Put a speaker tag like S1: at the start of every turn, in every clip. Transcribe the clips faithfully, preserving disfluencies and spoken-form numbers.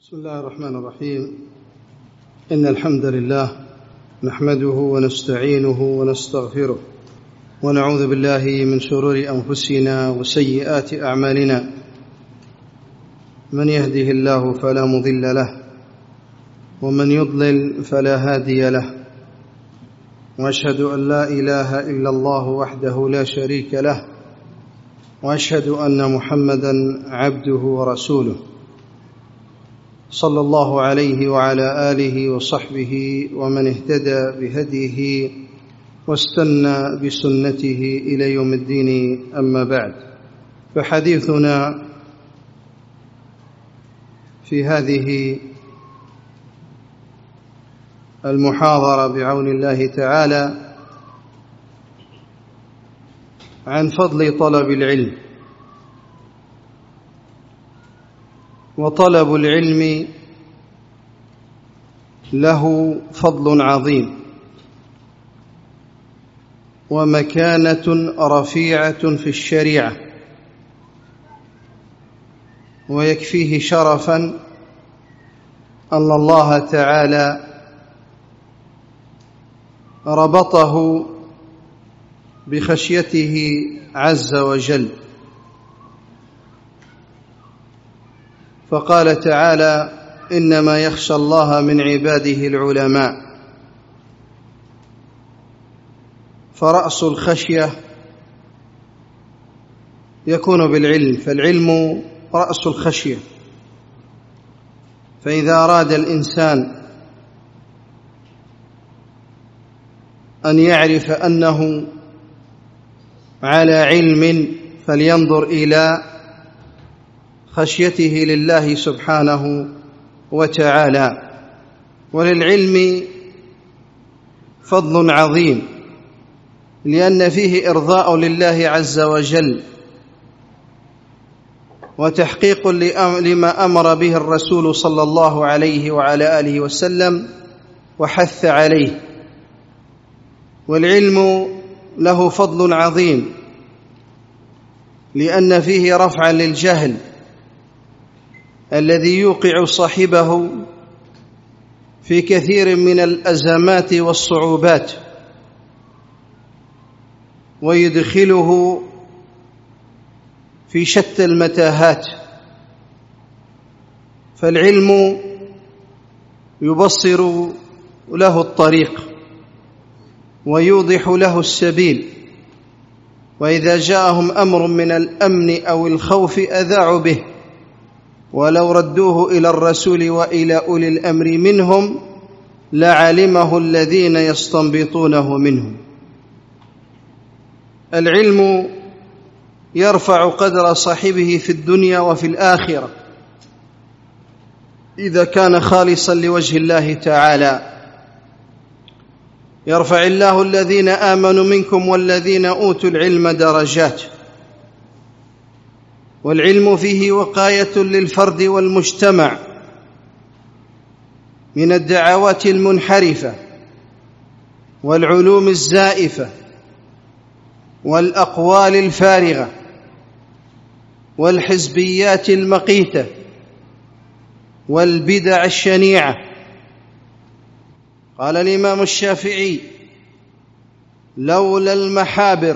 S1: بسم الله الرحمن الرحيم. إن الحمد لله نحمده ونستعينه ونستغفره ونعوذ بالله من شرور أنفسنا وسيئات أعمالنا. من يهده الله فلا مضل له ومن يضلل فلا هادي له، وأشهد أن لا إله إلا الله وحده لا شريك له، وأشهد أن محمدًا عبده ورسوله، صلى الله عليه وعلى آله وصحبه ومن اهتدى بهديه واستنى بسنته إلى يوم الدين. أما بعد، فحديثنا في هذه المحاضرة بعون الله تعالى عن فضل طلب العلم. وطلب العلم له فضل عظيم ومكانة رفيعة في الشريعة، ويكفيه شرفا أن الله تعالى ربطه بخشيته عز وجل، فقال تعالى: إنما يخشى الله من عباده العلماء. فرأس الخشية يكون بالعلم، فالعلم رأس الخشية. فإذا أراد الإنسان أن يعرف أنه على علم فلينظر إلى خشيته لله سبحانه وتعالى. وللعلم فضل عظيم، لأن فيه إرضاء لله عز وجل وتحقيق لما أمر به الرسول صلى الله عليه وعلى آله وسلم وحث عليه. والعلم له فضل عظيم لأن فيه رفعا للجهل الذي يوقع صاحبه في كثير من الأزمات والصعوبات، ويدخله في شتى المتاهات. فالعلم يبصر له الطريق ويوضح له السبيل، وإذا جاءهم أمر من الأمن أو الخوف أذاعوا به، ولو ردوه إلى الرسول وإلى أولي الأمر منهم لعلمه الذين يستنبطونه منهم. العلم يرفع قدر صاحبه في الدنيا وفي الآخرة إذا كان خالصا لوجه الله تعالى. يرفع الله الذين آمنوا منكم والذين أوتوا العلم درجات. والعلم فيه وقاية للفرد والمجتمع من الدعوات المنحرفة والعلوم الزائفة والأقوال الفارغة والحزبيات المقيتة والبدع الشنيعة. قال الإمام الشافعي: لولا المحابر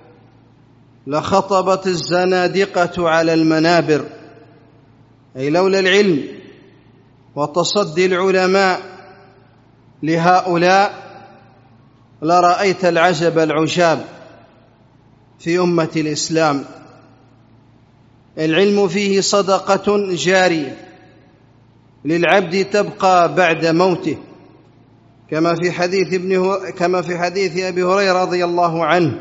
S1: لخطبت الزنادقة على المنابر. أي لولا العلم وتصدي العلماء لهؤلاء لرأيت العجب العجاب في أمة الإسلام. العلم فيه صدقة جارية للعبد تبقى بعد موته، كما في حديث ابن كما في حديث أبي هريرة رضي الله عنه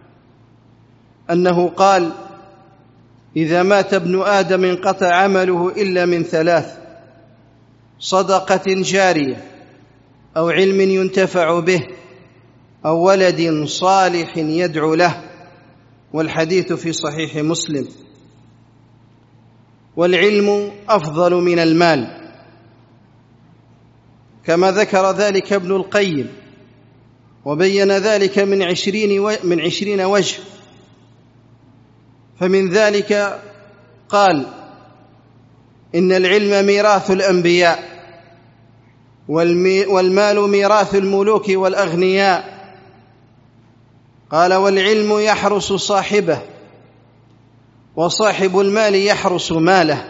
S1: أنه قال: إذا مات ابن آدم انقطع عمله إلا من ثلاث: صدقة جارية، أو علم ينتفع به، أو ولد صالح يدعو له. والحديث في صحيح مسلم. والعلم أفضل من المال، كما ذكر ذلك ابن القيم، وبين ذلك من عشرين من عشرين وجه. فمن ذلك قال: إن العلم ميراث الأنبياء، والمال ميراث الملوك والأغنياء. قال: والعلم يحرس صاحبه، وصاحب المال يحرس ماله.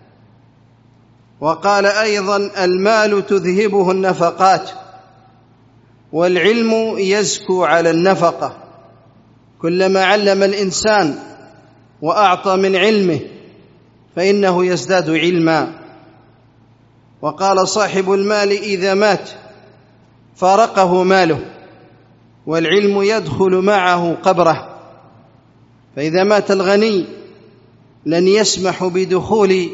S1: وقال أيضا: المال تذهبه النفقات، والعلم يزكو على النفقة. كلما علم الإنسان وأعطى من علمه فإنه يزداد علما. وقال صاحب المال: إذا مات فارقه ماله، والعلم يدخل معه قبره. فإذا مات الغني لن يسمح بدخول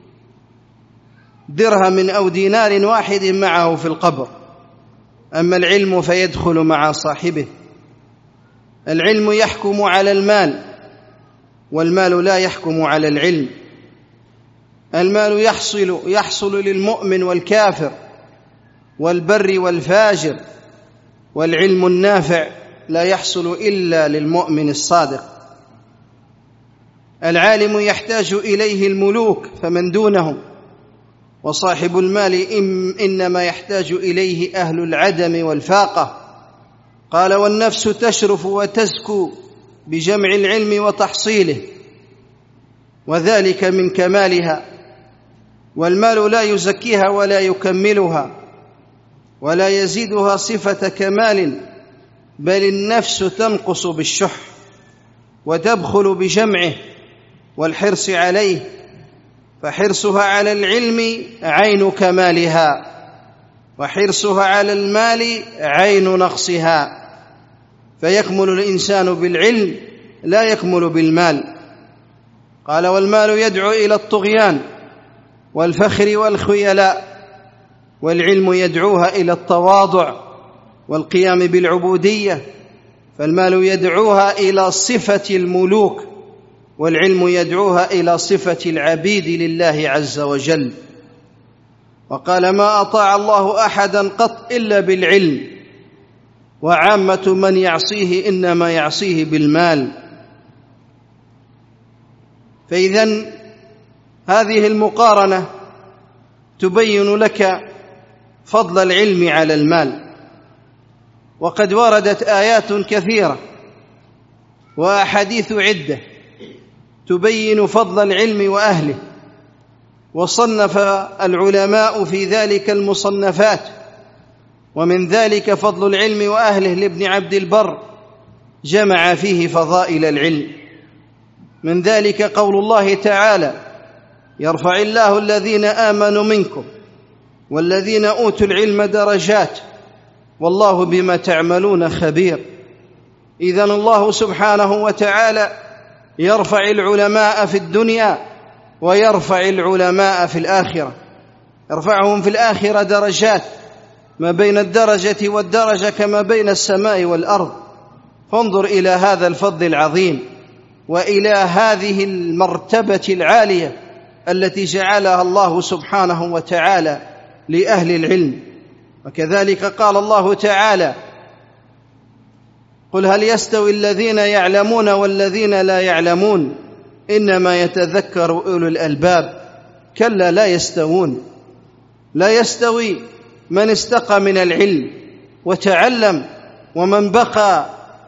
S1: درهم أو دينار واحد معه في القبر. أما العلم فيدخل مع صاحبه. العلم يحكم على المال، والمال لا يحكم على العلم. المال يحصل يحصل للمؤمن والكافر والبر والفاجر، والعلم النافع لا يحصل إلا للمؤمن الصادق. العالم يحتاج إليه الملوك فمن دونهم، وصاحب المال إنما يحتاج إليه أهل العدم والفاقة. قال: والنفس تشرف وتزكو بجمع العلم وتحصيله، وذلك من كمالها. والمال لا يزكيها ولا يكملها ولا يزيدها صفة كمال، بل النفس تنقص بالشح وتبخل بجمعه والحرص عليه. فحرصها على العلم عين كمالها، وحرصها على المال عين نقصها. فيكمل الإنسان بالعلم لا يكمل بالمال. قال: والمال يدعو إلى الطغيان والفخر والخيلاء، والعلم يدعوها إلى التواضع والقيام بالعبودية. فالمال يدعوها إلى صفة الملوك، والعلم يدعوها إلى صفة العبيد لله عز وجل. وقال: ما أطاع الله أحدا قط إلا بالعلم، وعامة من يعصيه إنما يعصيه بالمال. فإذن هذه المقارنة تبين لك فضل العلم على المال. وقد وردت آيات كثيرة وأحاديث عدة تبين فضل العلم وأهله، وصنف العلماء في ذلك المصنفات. ومن ذلك فضل العلم وأهله لابن عبد البر، جمع فيه فضائل العلم. من ذلك قول الله تعالى: يرفع الله الذين آمنوا منكم والذين أوتوا العلم درجات والله بما تعملون خبير. إذن الله سبحانه وتعالى يرفع العلماء في الدنيا ويرفع العلماء في الآخرة. يرفعهم في الآخرة درجات، ما بين الدرجة والدرجة كما بين السماء والأرض. فانظر إلى هذا الفضل العظيم وإلى هذه المرتبة العالية التي جعلها الله سبحانه وتعالى لأهل العلم. وكذلك قال الله تعالى: قل هل يستوي الذين يعلمون والذين لا يعلمون إنما يتذكر أولو الألباب. كلا لا يستوون. لا يستوي من استقى من العلم وتعلم، ومن بقى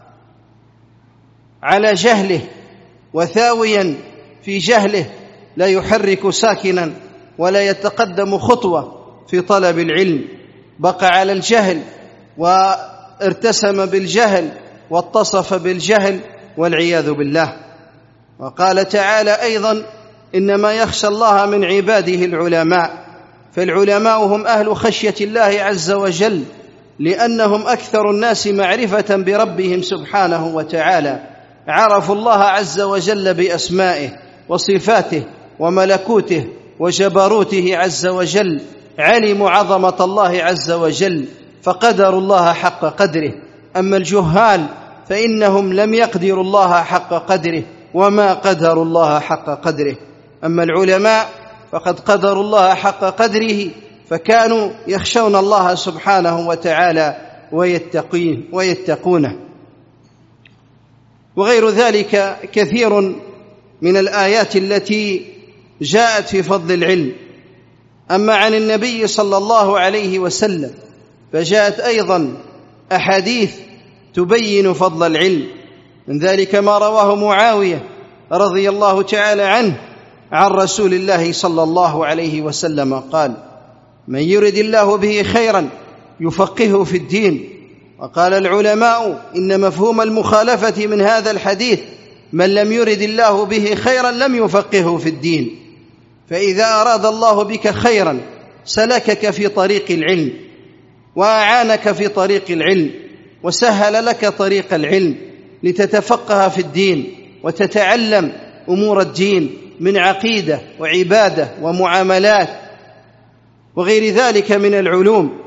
S1: على جهله وثاويا في جهله لا يحرك ساكنا ولا يتقدم خطوة في طلب العلم. بقى على الجهل وارتسم بالجهل واتصف بالجهل والعياذ بالله. وقال تعالى أيضا: إنما يخشى الله من عباده العلماء. فالعلماء هم أهل خشية الله عز وجل، لأنهم أكثر الناس معرفة بربهم سبحانه وتعالى. عرفوا الله عز وجل بأسمائه وصفاته وملكوته وجبروته عز وجل. علموا عظمة الله عز وجل فقدروا الله حق قدره. أما الجهال فإنهم لم يقدروا الله حق قدره وما قدروا الله حق قدره. أما العلماء فقد قدروا الله حق قدره، فكانوا يخشون الله سبحانه وتعالى ويتقين ويتقونه. وغير ذلك كثير من الآيات التي جاءت في فضل العلم. أما عن النبي صلى الله عليه وسلم فجاءت أيضا أحاديث تبين فضل العلم، من ذلك ما رواه معاوية رضي الله تعالى عنه عن رسول الله صلى الله عليه وسلم قال: من يرد الله به خيرا يفقهه في الدين. وقال العلماء إن مفهوم المخالفة من هذا الحديث من لم يرد الله به خيرا لم يفقهه في الدين، فإذا أراد الله بك خيرا سلكك في طريق العلم وأعانك في طريق العلم وسهل لك طريق العلم لتتفقه في الدين وتتعلم أمور الدين من عقيدة وعبادة ومعاملات وغير ذلك من العلوم.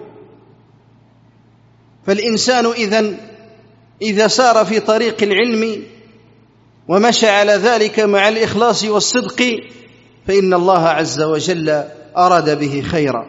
S1: فالإنسان إذن إذا سار في طريق العلم ومشى على ذلك مع الإخلاص والصدق فإن الله عز وجل أراد به خيرا.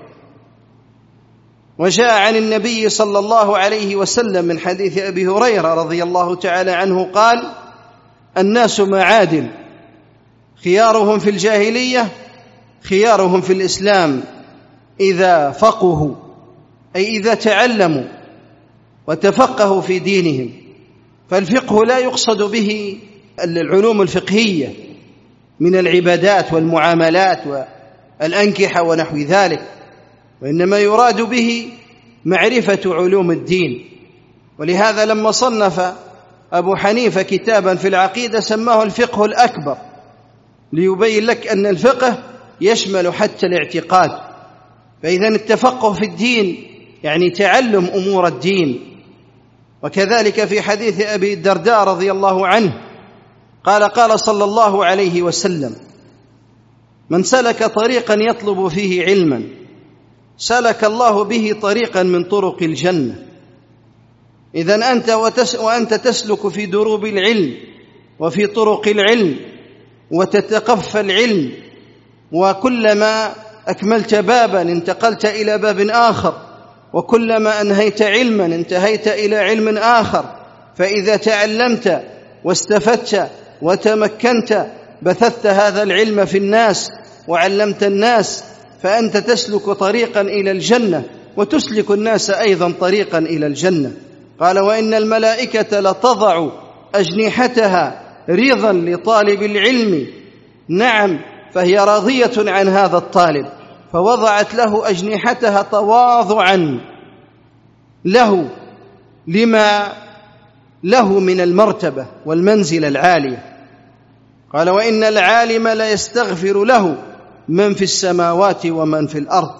S1: وجاء عن النبي صلى الله عليه وسلم من حديث أبي هريرة رضي الله تعالى عنه قال: الناس معادن خيارهم في الجاهلية خيارهم في الإسلام إذا فقهوا، أي إذا تعلموا وتفقهوا في دينهم. فالفقه لا يقصد به العلوم الفقهية من العبادات والمعاملات والأنكحة ونحو ذلك، وإنما يراد به معرفة علوم الدين. ولهذا لما صنف أبو حنيفة كتابا في العقيدة سماه الفقه الأكبر، ليبين لك أن الفقه يشمل حتى الاعتقاد. فإذا التفقه في الدين يعني تعلم أمور الدين. وكذلك في حديث أبي الدرداء رضي الله عنه قال: قال صلى الله عليه وسلم: من سلك طريقا يطلب فيه علما سلك الله به طريقا من طرق الجنة. إذن أنت وأنت تسلك في دروب العلم وفي طرق العلم وتتقفى العلم، وكلما أكملت بابا انتقلت إلى باب آخر، وكلما أنهيت علما انتهيت إلى علم آخر. فإذا تعلمت واستفدت وتمكنت بثثت هذا العلم في الناس وعلمت الناس، فأنت تسلك طريقا إلى الجنة وتسلك الناس أيضا طريقا إلى الجنة. قال: وإن الملائكة لتضع أجنحتها رضا لطالب العلم. نعم، فهي راضية عن هذا الطالب، فوضعت له أجنحتها تواضعا له لما له من المرتبة والمنزلة العالية. قال: وإن العالم لا يستغفر له من في السماوات ومن في الأرض.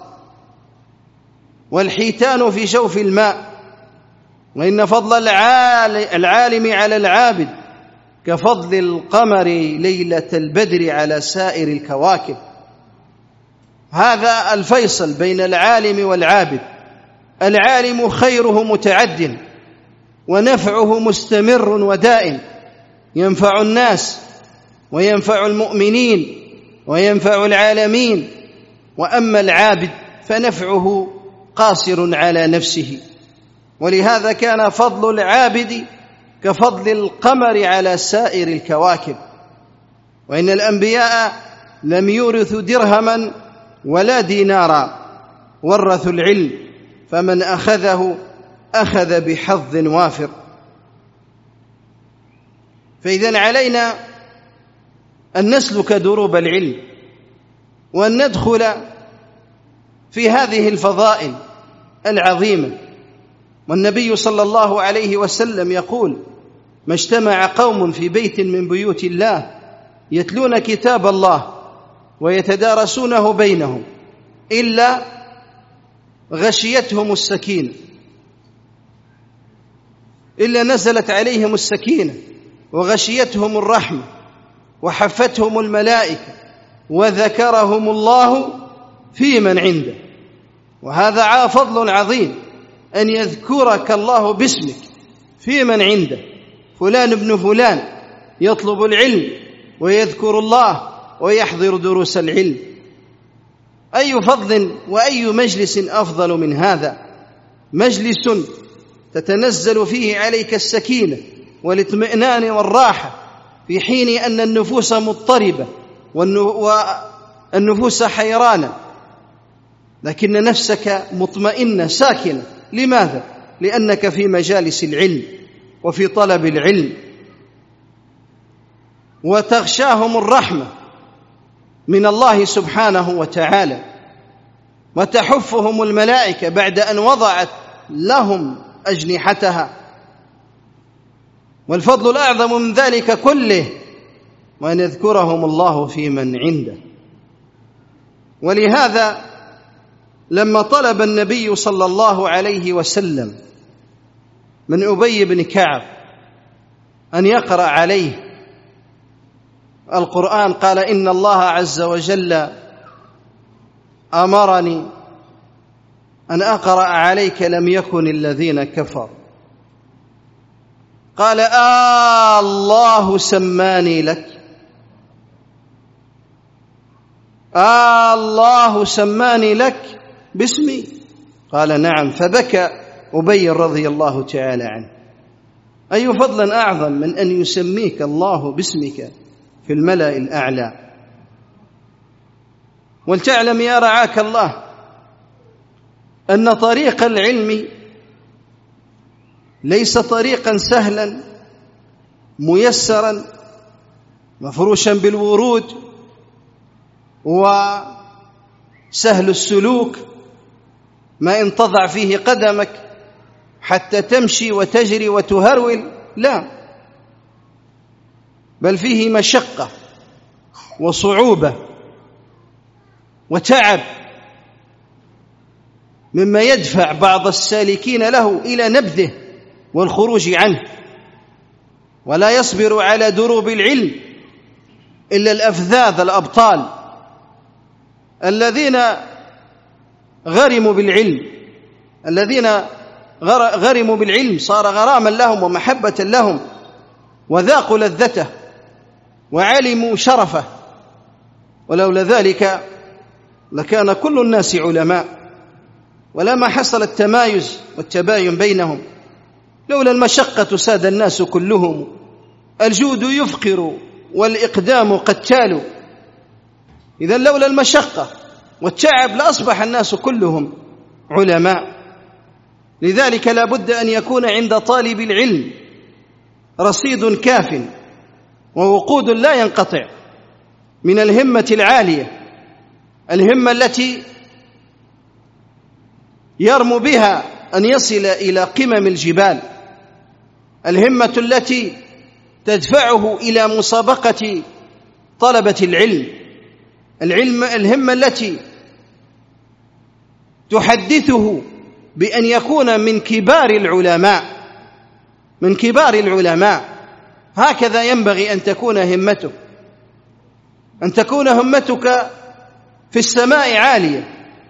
S1: والحيتان في جوف الماء. وإن فضل العالم على العابد كفضل القمر ليلة البدر على سائر الكواكب. هذا الفيصل بين العالم والعابد. العالم خيره متعد ونفعه مستمر ودائم، ينفع الناس وينفع المؤمنين وينفع العالمين. وأما العابد فنفعه قاصر على نفسه. ولهذا كان فضل العابد كفضل القمر على سائر الكواكب. وإن الأنبياء لم يورثوا درهما ولا دينارا، ورثوا العلم، فمن أخذه أخذ بحظ وافر. فإذن علينا أن نسلك دروب العلم وأن ندخل في هذه الفضائل العظيمة. والنبي صلى الله عليه وسلم يقول: ما اجتمع قوم في بيت من بيوت الله يتلون كتاب الله ويتدارسونه بينهم إلا غشيتهم السكينة، إلا نزلت عليهم السكينة وغشيتهم الرحمة وحفتهم الملائكة وذكرهم الله في من عنده. وهذا فضل عظيم أن يذكرك الله باسمك في من عنده. فلان ابن فلان يطلب العلم ويذكر الله ويحضر دروس العلم. أي فضل وأي مجلس أفضل من هذا؟ مجلس تتنزل فيه عليك السكينة والاطمئنان والراحة في حين أن النفوس مضطربة النفوس حيرانة، لكن نفسك مطمئنة ساكنة. لماذا؟ لأنك في مجالس العلم وفي طلب العلم، وتغشاهم الرحمة من الله سبحانه وتعالى، وتحفهم الملائكة بعد أن وضعت لهم أجنحتها. والفضل الأعظم من ذلك كله وأن يذكرهم الله في من عنده. ولهذا لما طلب النبي صلى الله عليه وسلم من أبي بن كعب أن يقرأ عليه القرآن قال: إن الله عز وجل أمرني أن أقرأ عليك لم يكن الذين كفروا. قال: آه الله سماني لك، آه الله سماني لك باسمي. قال: نعم. فبكى أبي رضي الله تعالى عنه. أي فضل أعظم من أن يسميك الله باسمك في الملأ الأعلى. ولتعلم يا رعاك الله أن طريق العلم ليس طريقا سهلا ميسرا مفروشا بالورود وسهل السلوك، ما إن تضع فيه قدمك حتى تمشي وتجري وتهرول، لا، بل فيه مشقة وصعوبة وتعب، مما يدفع بعض السالكين له إلى نبذه والخروج عنه. ولا يصبر على دروب العلم إلا الأفذاذ الأبطال الذين غرموا بالعلم، الذين غرموا بالعلم صار غراما لهم ومحبة لهم، وذاقوا لذته وعلموا شرفه. ولولا ذلك لكان كل الناس علماء، ولما حصل التمايز والتباين بينهم. لولا المشقة ساد الناس كلهم، الجود يفقر والإقدام قتال. إذن لولا المشقة والتعب لأصبح الناس كلهم علماء. لذلك لا بد أن يكون عند طالب العلم رصيد كاف ووقود لا ينقطع من الهمة العالية، الهمة التي يرمو بها أن يصل إلى قمم الجبال، الهمة التي تدفعه إلى مسابقة طلبة العلم، العلم الهمة التي تحدثه بأن يكون من كبار العلماء، من كبار العلماء. هكذا ينبغي أن تكون همتك، أن تكون همتك في السماء عالية،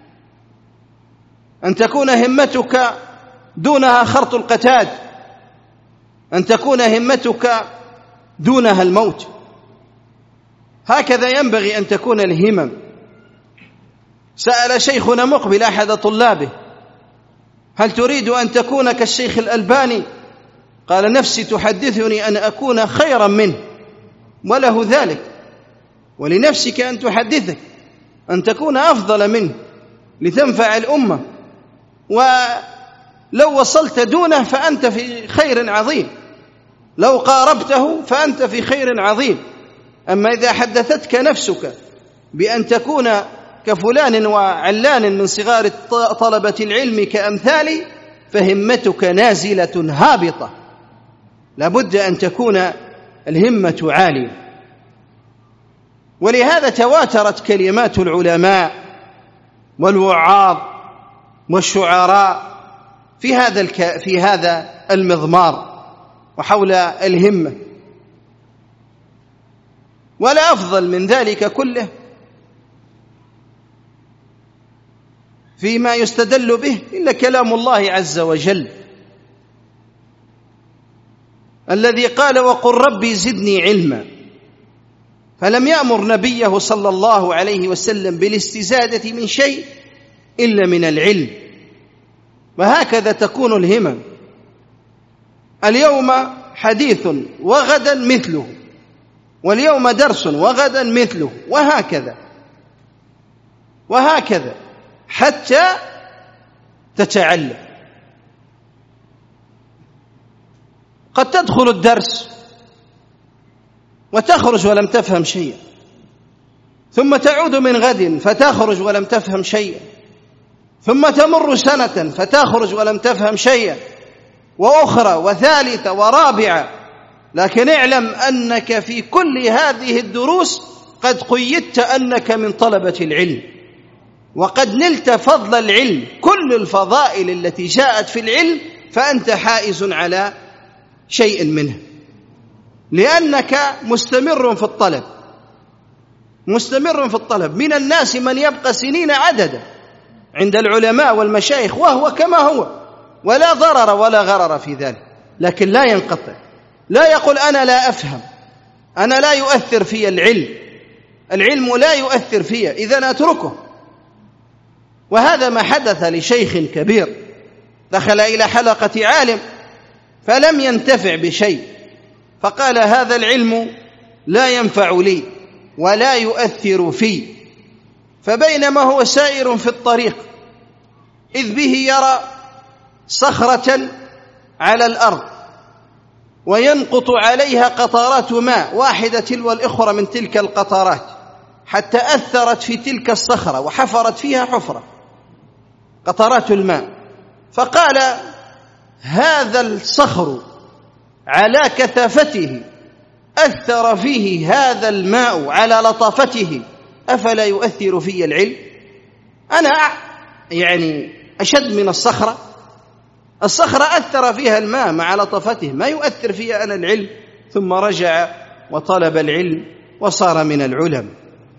S1: أن تكون همتك دونها خرط القتاد، أن تكون همتك دونها الموت. هكذا ينبغي أن تكون الهمم. سأل شيخنا مقبل أحد طلابه: هل تريد أن تكون كالشيخ الألباني؟ قال: نفسي تحدثني أن أكون خيرا منه، وله ذلك، ولنفسك أن تحدثك أن تكون أفضل منه لتنفع الأمة، ولو وصلت دونه فأنت في خير عظيم، لو قاربته فأنت في خير عظيم. أما إذا حدثتك نفسك بأن تكون كفلان وعلان من صغار طلبة العلم كأمثالي، فهمتك نازلة هابطة. لابد أن تكون الهمة عالية. ولهذا تواترت كلمات العلماء والوعاظ والشعراء في هذا الك... في هذا المضمار وحول الهمة. ولا أفضل من ذلك كله فيما يستدل به إلا كلام الله عز وجل الذي قال: وقل ربي زدني علما. فلم يأمر نبيه صلى الله عليه وسلم بالاستزادة من شيء إلا من العلم. وهكذا تكون الهمم. اليوم حديث وغدا مثله، واليوم درس وغدا مثله، وهكذا. وهكذا حتى تتعلم. قد تدخل الدرس وتخرج ولم تفهم شيئا، ثم تعود من غد فتخرج ولم تفهم شيئا، ثم تمر سنة فتخرج ولم تفهم شيئا، وأخرى وثالثة ورابعة. لكن اعلم أنك في كل هذه الدروس قد قيدت أنك من طلبة العلم، وقد نلت فضل العلم، كل الفضائل التي جاءت في العلم فأنت حائز على شيء منه، لأنك مستمر في الطلب، مستمر في الطلب. من الناس من يبقى سنين عددا عند العلماء والمشايخ وهو كما هو، ولا ضرر ولا غرر في ذلك، لكن لا ينقطع، لا يقول أنا لا أفهم، أنا لا يؤثر في العلم، العلم لا يؤثر في، إذن أتركه. وهذا ما حدث لشيخ كبير دخل إلى حلقة عالم فلم ينتفع بشيء، فقال هذا العلم لا ينفع لي ولا يؤثر في. فبينما هو سائر في الطريق إذ به يرى صخرة على الأرض وينقط عليها قطرات ماء واحدة تلو الأخرى من تلك القطرات حتى أثرت في تلك الصخرة وحفرت فيها حفرة قطرات الماء. فقال هذا الصخر على كثافته أثر فيه هذا الماء على لطافته، أفلا يؤثر في العلم؟ أنا يعني أشد من الصخرة، الصخرة أثر فيها الماء مع لطافته، ما يؤثر فيها أنا العلم. ثم رجع وطلب العلم وصار من العلماء.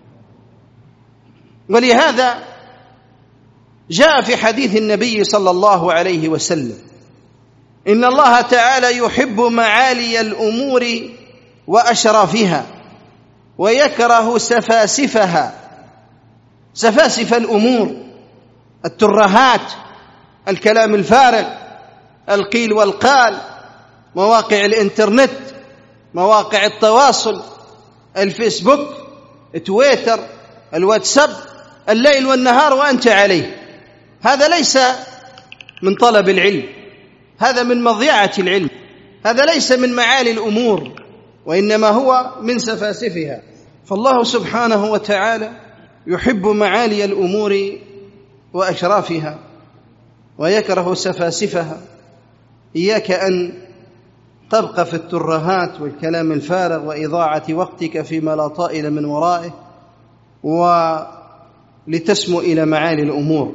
S1: ولهذا جاء في حديث النبي صلى الله عليه وسلم إن الله تعالى يحب معالي الأمور وأشرافها ويكره سفاسفها. سفاسف الأمور الترهات، الكلام الفارغ، القيل والقال، مواقع الإنترنت، مواقع التواصل، الفيسبوك، تويتر، الواتساب، الليل والنهار وأنت عليه. هذا ليس من طلب العلم، هذا من مضيعة العلم، هذا ليس من معالي الأمور، وإنما هو من سفاسفها. فالله سبحانه وتعالى يحب معالي الأمور وأشرافها ويكره سفاسفها. إياك أن تبقى في الترهات والكلام الفارغ وإضاعة وقتك فيما لا طائل من ورائه، ولتسمو إلى معالي الأمور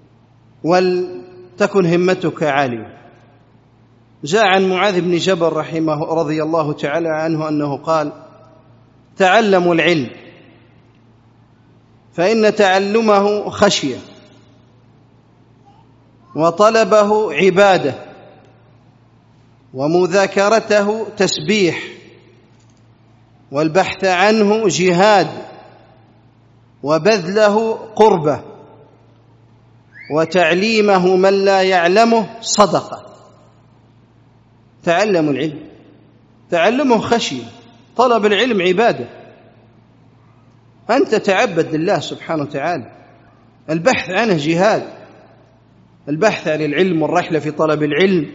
S1: ولتكن همتك عالية. جاء عن معاذ بن جبل رحمه رضي الله تعالى عنه أنه قال تعلموا العلم فإن تعلمه خشية وطلبه عبادة ومذاكرته تسبيح والبحث عنه جهاد وبذله قربة وتعليمه من لا يعلمه صدقة. تعلموا العلم، تعلمه خشية، طلب العلم عبادة، أنت تعبد لله سبحانه وتعالى. البحث عنه جهاد، البحث عن العلم والرحلة في طلب العلم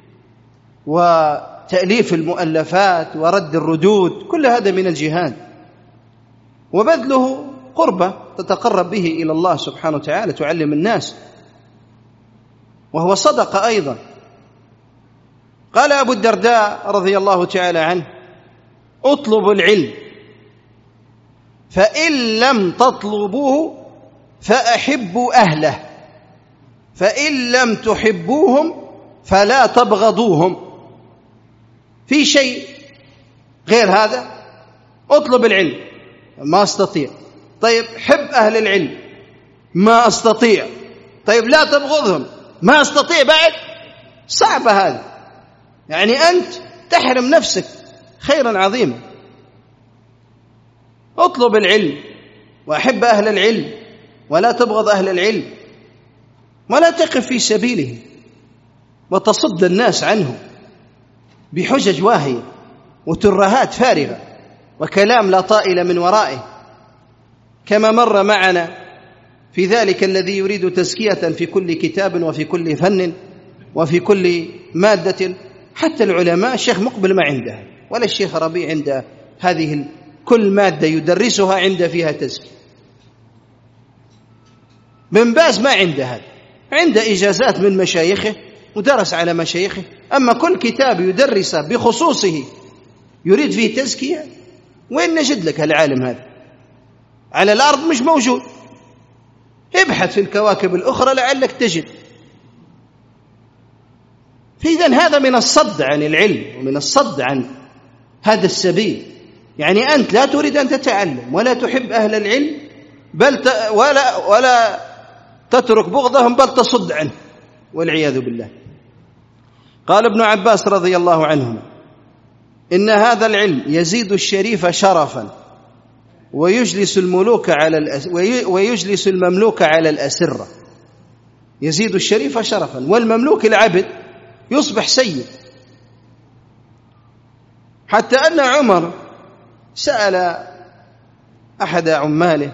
S1: وتأليف المؤلفات ورد الردود، كل هذا من الجهاد. وبذله قربة تتقرب به إلى الله سبحانه وتعالى، تعلم الناس، وهو صدقة أيضا. قال أبو الدرداء رضي الله تعالى عنه اطلبوا العلم فإن لم تطلبوه فأحبوا أهله فإن لم تحبوهم فلا تبغضوهم. في شيء غير هذا؟ اطلب العلم، ما أستطيع. طيب حب أهل العلم، ما أستطيع. طيب لا تبغضهم، ما أستطيع بعد. صعبة هذه، يعني أنت تحرم نفسك خيرا عظيما. اطلب العلم وأحب أهل العلم ولا تبغض أهل العلم، ولا تقف في سبيله وتصد الناس عنه بحجج واهية وترهات فارغة وكلام لا طائل من ورائه، كما مر معنا في ذلك الذي يريد تزكية في كل كتاب وفي كل فن وفي كل مادة. حتى العلماء الشيخ مقبل ما عنده، ولا الشيخ ربيع عنده هذه كل مادة يدرسها عنده فيها تزكية. بن باز ما عنده هذا، عنده إجازات من مشايخه ودرس على مشايخه، أما كل كتاب يدرس بخصوصه يريد فيه تزكية، وين نجد لك العالم هذا؟ على الأرض مش موجود. ابحث في الكواكب الأخرى لعلك تجد. فإذن هذا من الصد عن العلم ومن الصد عن هذا السبيل. يعني أنت لا تريد أن تتعلم ولا تحب أهل العلم، بل ت... ولا ولا تترك بغضهم، بل تصد عنه والعياذ بالله. قال ابن عباس رضي الله عنهما: إن هذا العلم يزيد الشريف شرفا ويجلس الملوك على الأس... ويجلس المملوك على الأسرة. يزيد الشريف شرفا، والمملوك العبد يصبح سيد. حتى أن عمر سأل أحد عماله: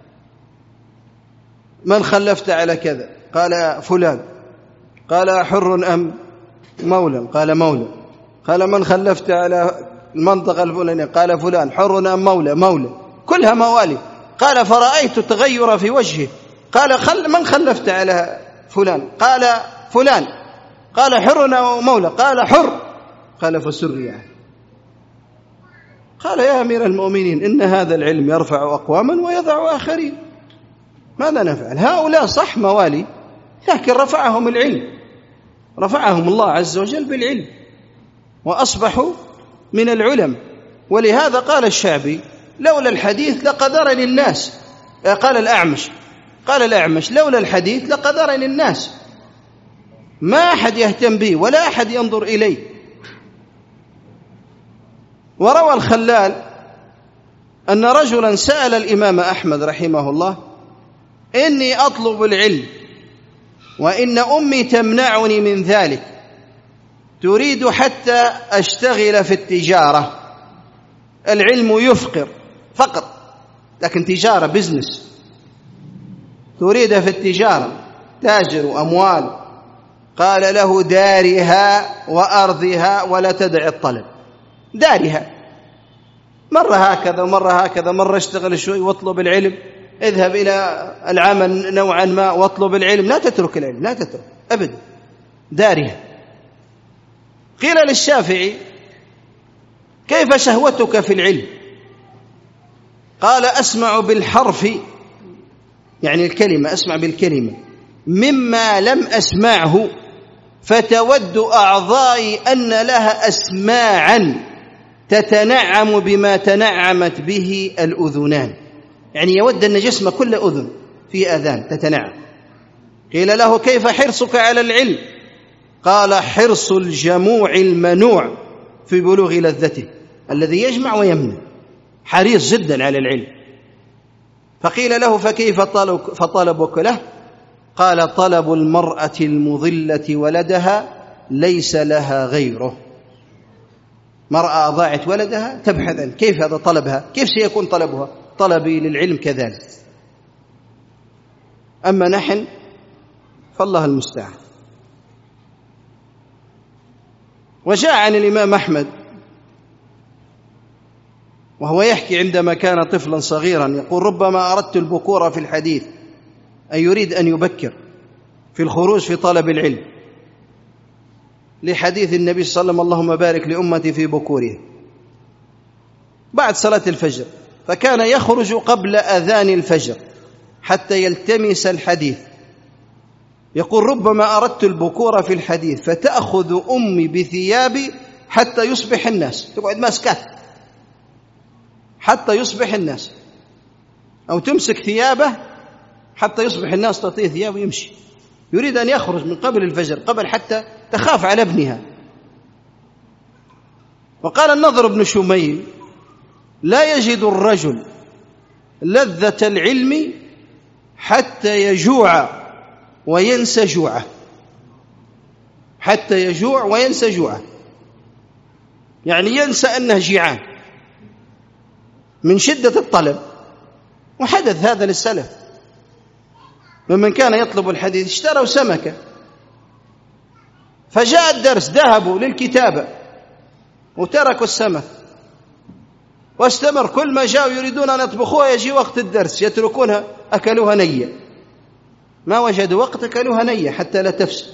S1: من خلفت على كذا؟ قال: فلان. قال: حر أم مولى؟ قال: مولى. قال: من خلفت على المنطقة الفلانية؟ قال: فلان. حر أم مولى؟ مولى. كلها موالي. قال: فرأيت تغير في وجهه. قال: خل من خلفت على فلان؟ قال: فلان. قال: حر أم مولى؟ قال: حر. قال: فسري يعني. قال: يا أمير المؤمنين، إن هذا العلم يرفع أقواما ويضع آخرين، ماذا نفعل؟ هؤلاء صح موالي، لكن رفعهم العلم، رفعهم الله عز وجل بالعلم وأصبحوا من العلم. ولهذا قال الشعبي: لولا الحديث لقدرني الناس. قال الأعمش قال الأعمش لولا الحديث لقدرني الناس، ما أحد يهتم به ولا أحد ينظر إليه. وروى الخلال أن رجلا سأل الإمام أحمد رحمه الله: إني أطلب العلم وإن أمي تمنعني من ذلك، تريد حتى أشتغل في التجارة. العلم يفقر فقر، لكن تجارة بزنس، تريد في التجارة تاجر أموال. قال له: دارها وأرضها ولا تدع الطلب. دارها، مرة هكذا ومرة هكذا، مرة اشتغل شوي واطلب العلم، اذهب إلى العمل نوعا ما واطلب العلم، لا تترك العلم، لا تترك أبدا. دارها. قيل للشافعي: كيف شهوتك في العلم؟ قال: أسمع بالحرف، يعني الكلمة، أسمع بالكلمة مما لم أسمعه، فتود أعضائي أن لها أسماعا تتنعم بما تنعمت به الأذنان. يعني يود أن جسمه كل أذن في أذان تتنعم. قيل له: كيف حرصك على العلم؟ قال: حرص الجموع المنوع في بلوغ لذته، الذي يجمع ويمنع، حريص جدا على العلم. فقيل له: فكيف فطلبك له؟ قال: طلب المرأة المضلة ولدها ليس لها غيره. مرأة أضاعت ولدها تبحث عنه، كيف هذا طلبها؟ كيف سيكون طلبها؟ طلبي للعلم كذلك. أما نحن فالله المستعان. وجاء عن الإمام أحمد وهو يحكي عندما كان طفلا صغيرا يقول: ربما أردت البكور في الحديث، أي يريد أن يبكر في الخروج في طلب العلم، لحديث النبي صلى الله عليه وسلم: اللهم بارك لأمتي في بكورها، بعد صلاة الفجر، فكان يخرج قبل أذان الفجر حتى يلتمس الحديث. يقول: ربما أردت البكور في الحديث فتأخذ أمي بثيابي حتى يصبح الناس، تقعد ماسكات حتى يصبح الناس، أو تمسك ثيابه حتى يصبح الناس تعطيه ثيابه ويمشي. يريد أن يخرج من قبل الفجر، قبل حتى تخاف على ابنها. وقال النضر بن شميل: لا يجد الرجل لذة العلم حتى يجوع وينسى جوعه، حتى يجوع وينسى جوعه، يعني ينسى أنه جيعان من شدة الطلب. وحدث هذا للسلف، ممن كان يطلب الحديث اشتروا سمكة، فجاء الدرس ذهبوا للكتابة وتركوا السمك، واستمر كل ما جاءوا يريدون أن يطبخوها يجي وقت الدرس يتركونها، أكلوها نية، ما وجدوا وقت أكلوها نية حتى لا تفسد.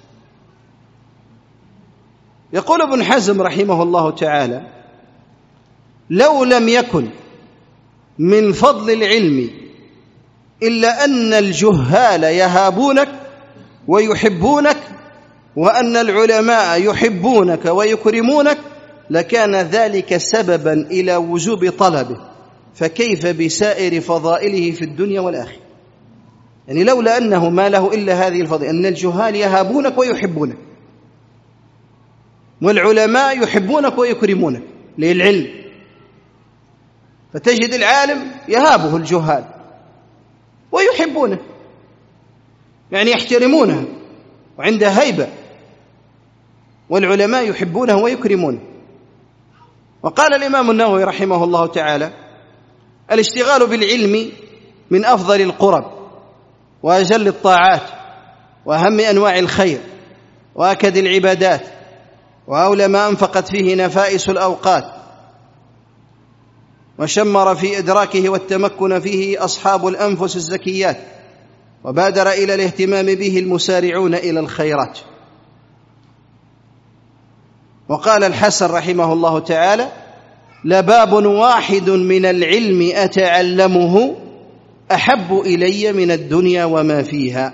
S1: يقول ابن حزم رحمه الله تعالى: لو لم يكن من فضل العلم إلا أن الجهال يهابونك ويحبونك، وأن العلماء يحبونك ويكرمونك، لكان ذلك سببا إلى وجوب طلبه، فكيف بسائر فضائله في الدنيا والآخرة. يعني لولا أنه ما له إلا هذه الفضيلة، أن الجهال يهابونك ويحبونك، والعلماء يحبونك ويكرمونك للعلم، فتجد العالم يهابه الجهال ويحبونه، يعني يحترمونه وعنده هيبة، والعلماء يحبونه ويكرمونه. وقال الإمام النووي رحمه الله تعالى: الاشتغال بالعلم من أفضل القرب وأجل الطاعات وأهم أنواع الخير وأكد العبادات، وأولى ما أنفقت فيه نفائس الأوقات وشمر في إدراكه والتمكن فيه أصحاب الأنفس الزكيات، وبادر إلى الاهتمام به المسارعون إلى الخيرات. وقال الحسن رحمه الله تعالى: لباب واحد من العلم أتعلمه أحب إلي من الدنيا وما فيها.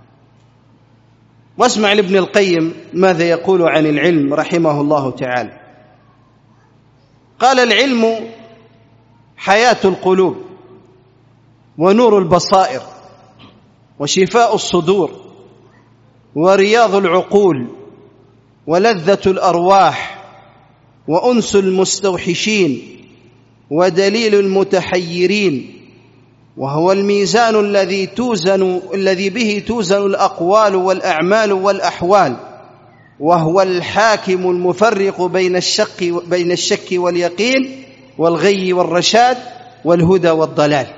S1: واسمع لابن القيم ماذا يقول عن العلم رحمه الله تعالى. قال: العلم حياة القلوب ونور البصائر وشفاء الصدور ورياض العقول ولذة الأرواح وأنس المستوحشين ودليل المتحيرين، وهو الميزان الذي توزن الذي به توزن الأقوال والأعمال والأحوال، وهو الحاكم المفرق بين الشك بين الشك واليقين والغي والرشاد والهدى والضلال.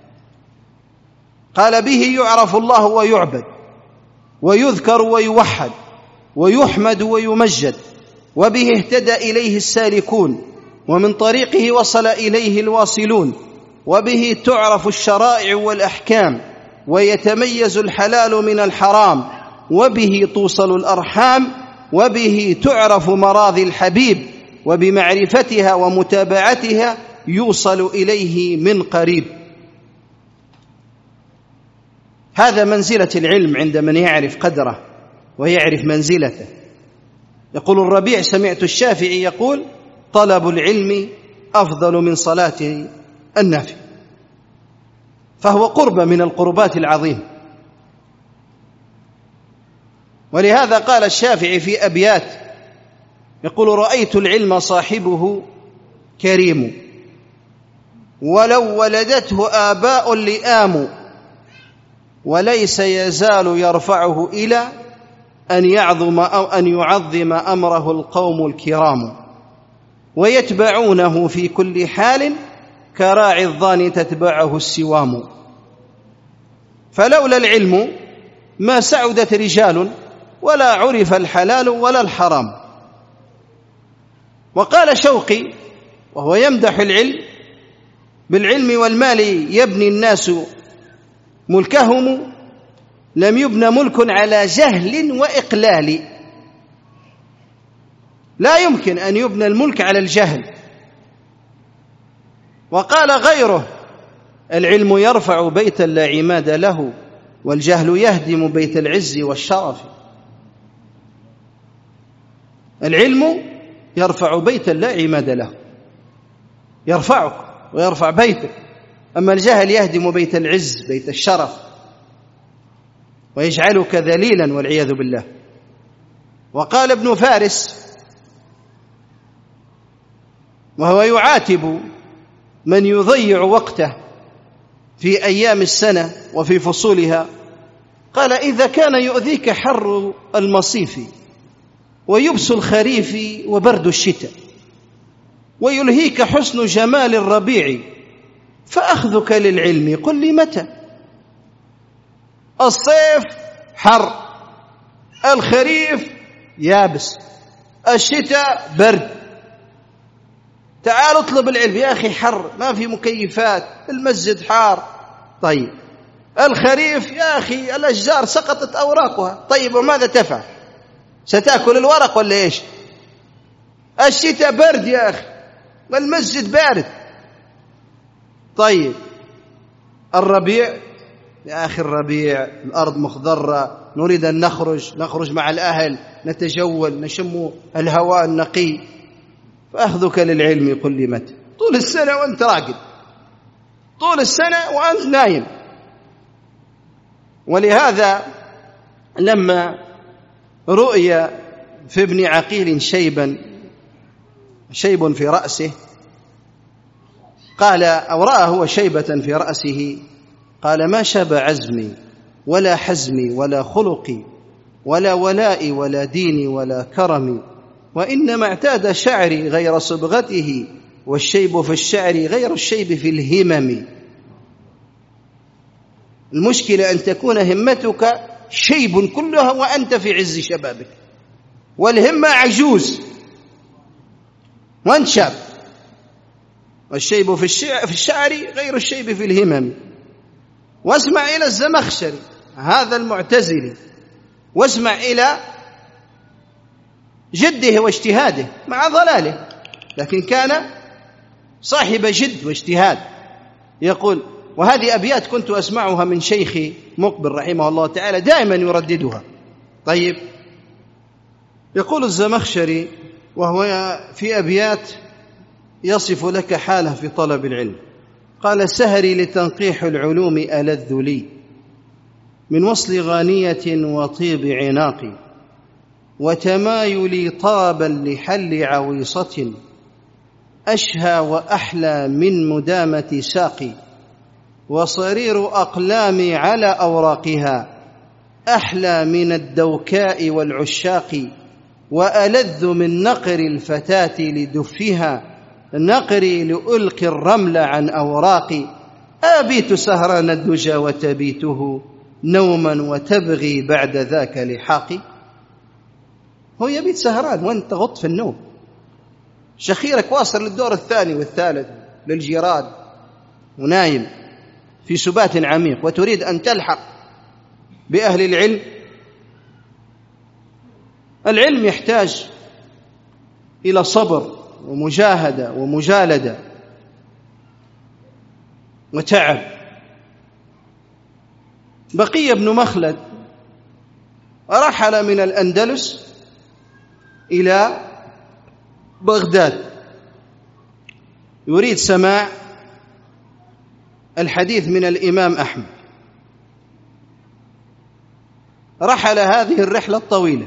S1: قال: به يعرف الله ويعبد ويذكر ويوحد ويحمد ويمجد، وبه اهتدى إليه السالكون، ومن طريقه وصل إليه الواصلون، وبه تعرف الشرائع والأحكام ويتميز الحلال من الحرام، وبه توصل الأرحام، وبه تعرف مراضي الحبيب، وبمعرفتها ومتابعتها يوصل إليه من قريب. هذا منزلة العلم عند من يعرف قدره ويعرف منزلته. يقول الربيع: سمعت الشافعي يقول: طلب العلم أفضل من صلاة النافلة، فهو قربة من القربات العظيمة. ولهذا قال الشافعي في أبيات يقول: رأيت العلم صاحبه كريم، ولو ولدته آباء لئام، وليس يزال يرفعه إلى أن يعظم أو أن يعظم أمره القوم الكرام، ويتبعونه في كل حال كراعي الضان تتبعه السوام. فلولا العلم ما سعدت رجال، ولا عرف الحلال ولا الحرام. وقال شوقي وهو يمدح العلم: بالعلم والمال يبني الناس ملكهم، لم يبن ملك على جهل وإقلال. لا يمكن أن يبنى الملك على الجهل. وقال غيره: العلم يرفع بيتا لا عماد له، والجهل يهدم بيت العز والشرف. العلم يرفع بيتا لا عماد له، يرفعك ويرفع بيتك، أما الجهل يهدم بيت العز بيت الشرف ويجعلك ذليلا والعياذ بالله. وقال ابن فارس وهو يعاتب من يضيع وقته في أيام السنة وفي فصولها، قال: إذا كان يؤذيك حر المصيف ويبس الخريف وبرد الشتاء، ويلهيك حسن جمال الربيع، فأخذك للعلم قل لي متى؟ الصيف حر، الخريف يابس، الشتاء برد. تعال اطلب العلم يا أخي، حر ما في مكيفات، المسجد حار. طيب الخريف يا أخي الأشجار سقطت أوراقها، طيب وماذا تفعل؟ ستأكل الورق ولا إيش؟ الشتاء برد يا أخي والمسجد بارد. طيب الربيع يا أخي، الربيع الأرض مخضرة، نريد أن نخرج نخرج مع الأهل، نتجول، نشم الهواء النقي. فأخذك للعلم يقول لي متى؟ طول السنة وأنت راقد، طول السنة وأنت نايم. ولهذا لما رؤي في ابن عقيل شيبا شيب في رأسه، قال أو رأى هو شيبة في رأسه، قال ما شاب عزمي ولا حزمي ولا خلقي ولا ولائي ولا ديني ولا كرمي، وإنما اعتاد شعري غير صبغته، والشيب في الشعر غير الشيب في الهمم. المشكلة أن تكون همتك شيب كلها وأنت في عز شبابك، والهمة عجوز وأنت شاب. والشيب في الشعر غير الشيب في الهمم. واسمع إلى الزمخشري هذا المعتزلي، واسمع إلى جده واجتهاده مع ضلاله، لكن كان صاحب جد واجتهاد. يقول، وهذه أبيات كنت أسمعها من شيخي مقبل رحمه الله تعالى دائما يرددها. طيب يقول الزمخشري وهو في أبيات يصف لك حاله في طلب العلم، قال سهري لتنقيح العلوم ألذ لي من وصل غانية وطيب عناقي، وتمايلي طابا لحل عويصة أشهى وأحلى من مدامة ساقي، وصرير أقلامي على أوراقها أحلى من الدوكاء والعشاق، وألذ من نقر الفتاة لدفها نقري لألقي الرمل عن أوراقي، أبيت سهران الدجى وتبيته نوما وتبغي بعد ذاك لحاقي. هو يبيت سهران وانت غط في النوم، شخيرك واصل للدور الثاني والثالث للجيران ونايم في سبات عميق، وتريد أن تلحق بأهل العلم. العلم يحتاج إلى صبر ومجاهدة ومجالدة وتعب. بقي بن مخلد رحل من الأندلس إلى بغداد يريد سماع الحديث من الإمام أحمد. رحل هذه الرحلة الطويلة،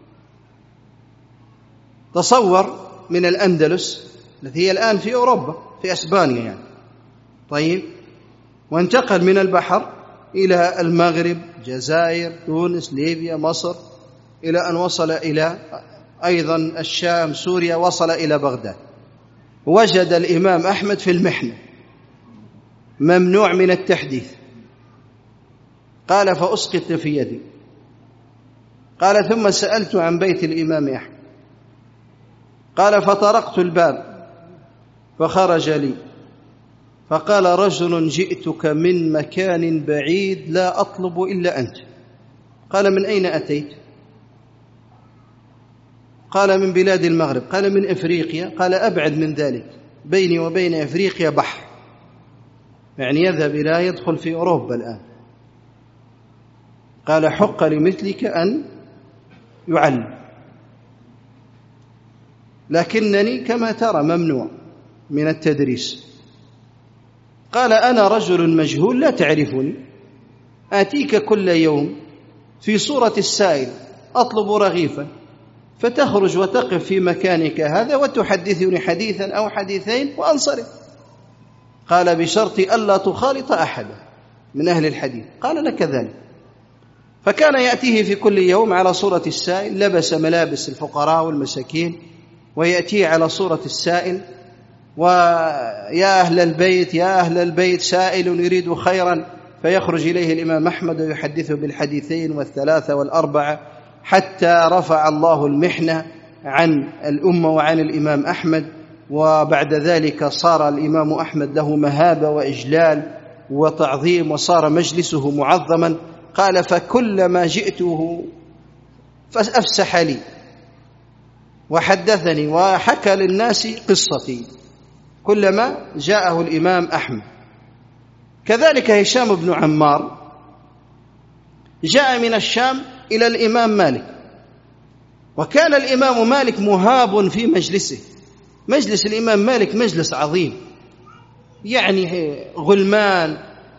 S1: تصور من الأندلس التي هي الآن في أوروبا في أسبانيا يعني، طيب، وانتقل من البحر إلى المغرب، جزائر، تونس، ليبيا، مصر، إلى أن وصل إلى أيضا الشام، سوريا، وصل إلى بغداد. وجد الإمام أحمد في المحنة ممنوع من التحديث. قال فأسقط في يدي. قال ثم سألت عن بيت الإمام أحمد. قال فطرقت الباب فخرج لي فقال رجل جئتك من مكان بعيد لا أطلب إلا أنت. قال من أين أتيت؟ قال من بلاد المغرب. قال من إفريقيا؟ قال أبعد من ذلك، بيني وبين إفريقيا بحر، يعني يذهب إلى يدخل في أوروبا الآن. قال حق لمثلك أن يعلم، لكنني كما ترى ممنوع من التدريس. قال أنا رجل مجهول لا تعرفني، آتيك كل يوم في صورة السائل أطلب رغيفا، فتخرج وتقف في مكانك هذا وتحدثني حديثا أو حديثين وأنصرف. قال بشرط ألا تخالط أحدا من أهل الحديث. قال لك ذلك. فكان يأتيه في كل يوم على صورة السائل، لبس ملابس الفقراء والمساكين، ويأتيه على صورة السائل، ويا أهل البيت يا أهل البيت سائل يريد خيرا فيخرج إليه الإمام أحمد ويحدثه بالحديثين والثلاثة والأربعة، حتى رفع الله المحنة عن الأمة وعن الإمام أحمد. وبعد ذلك صار الإمام أحمد له مهابة وإجلال وتعظيم، وصار مجلسه معظما. قال: فكلما جئته فأفسح لي وحدثني وحكى للناس قصتي كلما جاءه الإمام أحمد. كذلك هشام بن عمار جاء من الشام إلى الإمام مالك، وكان الإمام مالك مهاب في مجلسه. مجلس الإمام مالك مجلس عظيم، يعني غلمان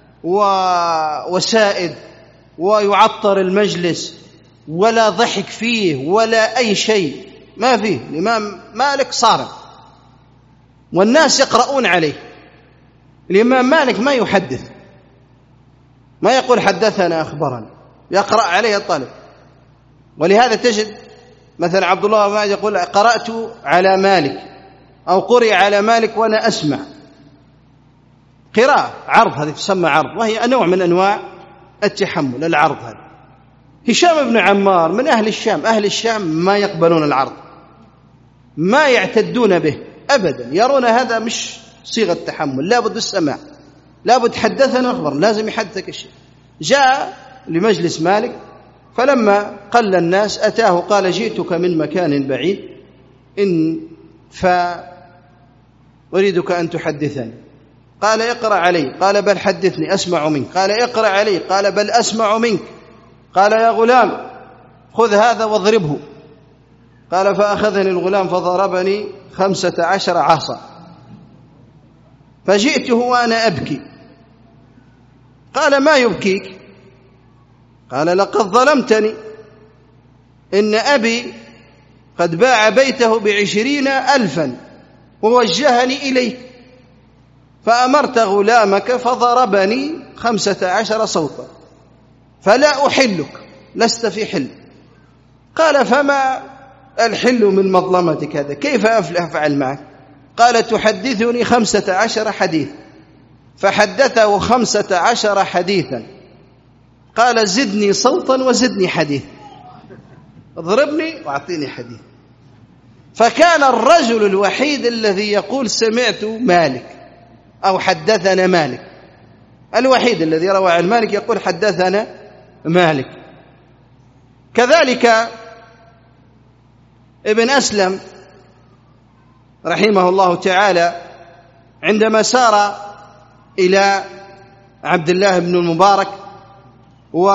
S1: ووسائد، ويعطر المجلس ولا ضحك فيه ولا أي شيء، ما فيه. الإمام مالك صارم والناس يقرؤون عليه. الإمام مالك ما يحدث، ما يقول حدثنا أخبرنا، يقرأ عليه الطالب. ولهذا تجد مثلا عبد الله بن مالك يقول: قرأت على مالك، أو قرئ على مالك وأنا أسمع. قراءة عرض، هذه تسمى عرض، وهي نوع من أنواع التحمل، العرض هذا. هشام بن عمار من أهل الشام، أهل الشام ما يقبلون العرض، ما يعتدون به أبدا، يرون هذا مش صيغة تحمل، لا بد السماع، لا بد حدثنا أخبر، لازم يحدثك الشيء. جاء لمجلس مالك، فلما قل الناس أتاه قال: جئتك من مكان بعيد، إن فأريدك أن تحدثني. قال: اقرأ علي. قال: بل حدثني أسمع منك. قال: اقرأ علي. قال: بل أسمع منك. قال: يا غلام خذ هذا واضربه. قال: فأخذني الغلام فضربني خمسة عشر عصا، فجئته وأنا أبكي. قال: ما يبكيك؟ قال: لقد ظلمتني، إن أبي قد باع بيته بعشرين ألفا ووجهني إليك، فأمرت غلامك فضربني خمسة عشر صوتا، فلا أحلك، لست في حل. قال: فما الحل من مظلمتك هذا؟ كيف أفعل معك؟ قال: تحدثني خمسة عشر حديث. فحدثه خمسة عشر حديثا. قال: زدني صوتا وزدني حديث، اضربني واعطيني حديث. فكان الرجل الوحيد الذي يقول: سمعت مالك أو حدثنا مالك، الوحيد الذي روى عن مالك يقول: حدثنا مالك. كذلك ابن أسلم رحمه الله تعالى عندما سار إلى عبد الله بن المبارك، و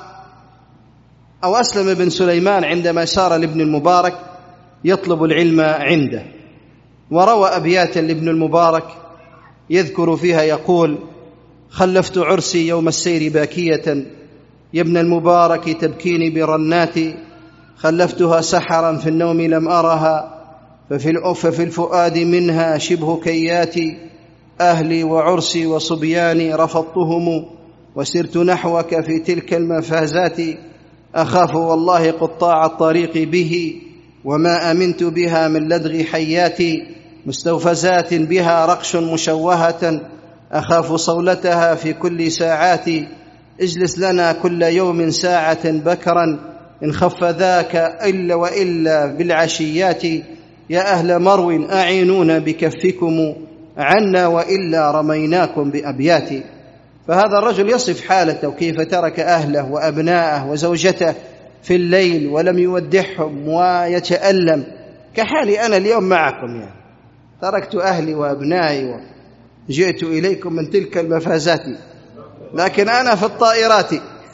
S1: أو أسلم بن سليمان عندما سار لابن المبارك يطلب العلم عنده، وروى أبياتا لابن المبارك يذكر فيها يقول: خلفت عرسي يوم السير باكية، يا ابن المبارك تبكيني برناتي، خلفتها سحرا في النوم لم أرها، ففي ففي الفؤاد منها شبه كياتي، أهلي وعرسي وصبياني رفضتهم، وسرت نحوك في تلك المفازات، أخاف والله قطاع الطريق به، وما أمنت بها من لدغ حياتي، مستوفزات بها رقش مشوهة، أخاف صولتها في كل ساعات، اجلس لنا كل يوم ساعة بكرا، إن خف ذاك إلا وإلا بالعشيات، يا أهل مرو أعينونا بكفكم عنا وإلا رميناكم بأبيات. فهذا الرجل يصف حالته كيف ترك أهله وأبناءه وزوجته في الليل ولم يودعهم ويتألم، كحالي أنا اليوم معكم، يعني تركت أهلي وأبنائي وجئت إليكم من تلك المفازات، لكن أنا في الطائرات.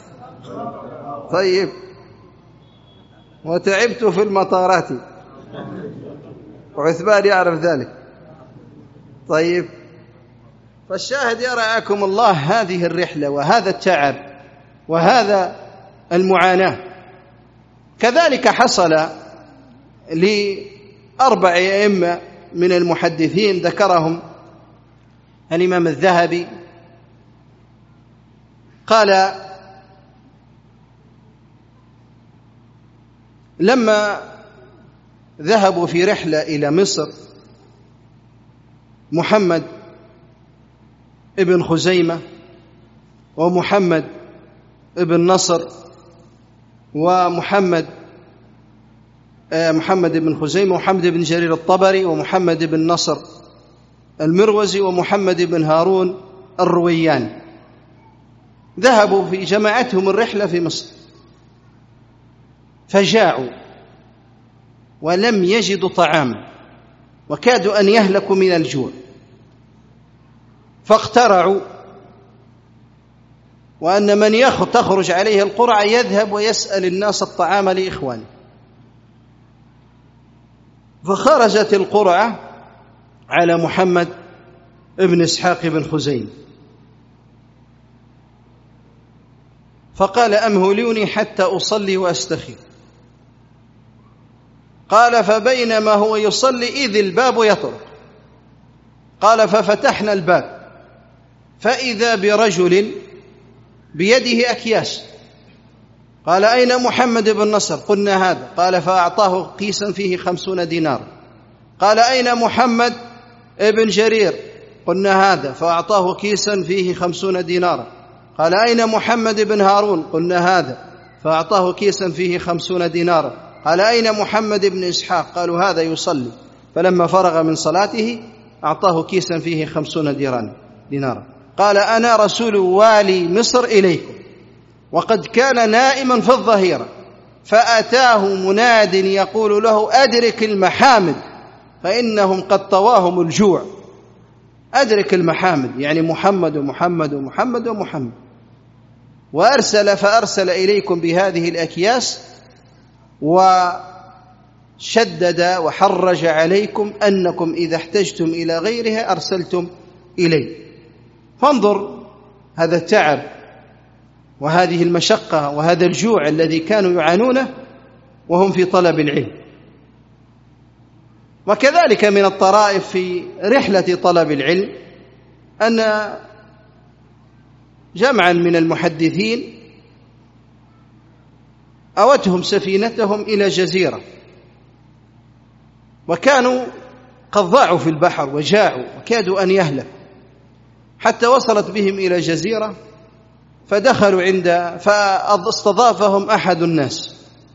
S1: طيب، وتعبت في المطارات، وعثمان يعرف ذلك. طيب، فالشاهد يرعاكم الله هذه الرحلة وهذا التعب وهذا المعاناة. كذلك حصل لأربع أئمة من المحدثين ذكرهم الإمام الذهبي، قال: لما ذهبوا في رحلة إلى مصر، محمد ابن خزيمة ومحمد بن نصر ومحمد محمد بن خزيمة ومحمد بن جرير الطبري ومحمد بن نصر المروزي ومحمد بن هارون الرويان، ذهبوا في جماعتهم الرحلة في مصر، فجاعوا ولم يجدوا طعاما وكادوا أن يهلكوا من الجوع، فاقترعوا وأن من تخرج عليه القرعة يذهب ويسأل الناس الطعام لإخوانه. فخرجت القرعة على محمد بن إسحاق بن خزيمة، فقال: أمهلوني حتى أصلي وأستخير. قال: فبينما هو يصلي إذ الباب يطرق. قال: ففتحنا الباب فإذا برجل بيده أكياس. قال: أين محمد بن نصر؟ قلنا هذا. قال: فأعطاه كيسا فيه خمسون دينار. قال: أين محمد بن جرير؟ قلنا هذا. فأعطاه كيسا فيه خمسون دينارا. قال: أين محمد بن هارون؟ قلنا هذا. فأعطاه كيسا فيه خمسون دينارا. قال: أين محمد بن إسحاق؟ قالوا: هذا يصلي. فلما فرغ من صلاته أعطاه كيسا فيه خمسون دينارا. قال: أنا رسول والي مصر إليكم، وقد كان نائما في الظهيرة، فأتاه مناد يقول له: أدرك المحامد فإنهم قد طواهم الجوع. أدرك المحامد يعني محمد ومحمد ومحمد ومحمد. وأرسل فأرسل إليكم بهذه الأكياس، وشدد وحرج عليكم أنكم إذا احتجتم إلى غيرها أرسلتم إليه. فانظر هذا التعب وهذه المشقة وهذا الجوع الذي كانوا يعانونه وهم في طلب العلم. وكذلك من الطرائف في رحلة طلب العلم أن جمعا من المحدثين أوتهم سفينتهم إلى جزيرة، وكانوا قد ضاعوا في البحر وجاعوا وكادوا أن يهلكوا، حتى وصلت بهم إلى جزيرة فدخلوا عند فاستضافهم أحد الناس،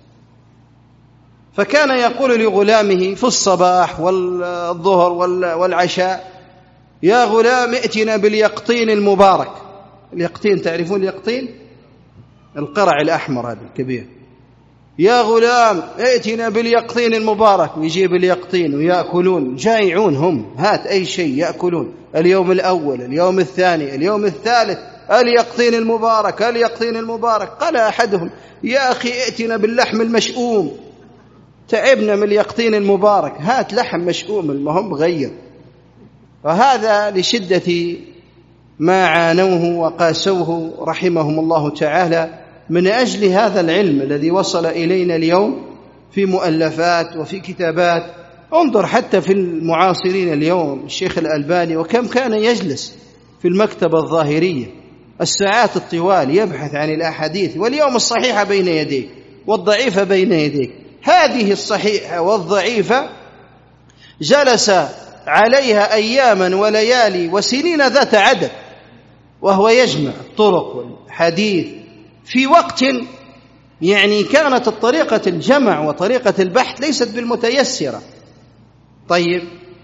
S1: فكان يقول لغلامه في الصباح والظهر والعشاء: يا غلام ائتنا باليقطين المبارك. اليقطين تعرفون اليقطين؟ القرع الأحمر هذا الكبير. يا غلام ائتنا باليقطين المبارك، ويجيب اليقطين ويأكلون، جائعون هم، هات أي شيء يأكلون. اليوم الأول، اليوم الثاني، اليوم الثالث، اليقطين المبارك، اليقطين المبارك. قال أحدهم: يا أخي ائتنا باللحم المشؤوم، تعبنا من اليقطين المبارك، هات لحم مشؤوم المهم غير. وهذا لشدة ما عانوه وقاسوه رحمهم الله تعالى من أجل هذا العلم الذي وصل إلينا اليوم في مؤلفات وفي كتابات. انظر حتى في المعاصرين اليوم الشيخ الألباني، وكم كان يجلس في المكتبة الظاهرية الساعات الطوال يبحث عن الأحاديث، واليوم الصحيحة بين يديك والضعيفة بين يديك. هذه الصحيحة والضعيفة جلس عليها أياما وليالي وسنين ذات عدد، وهو يجمع الطرق والحديث في وقت يعني كانت الطريقة الجمع وطريقة البحث ليست بالمتيسرة. طيب،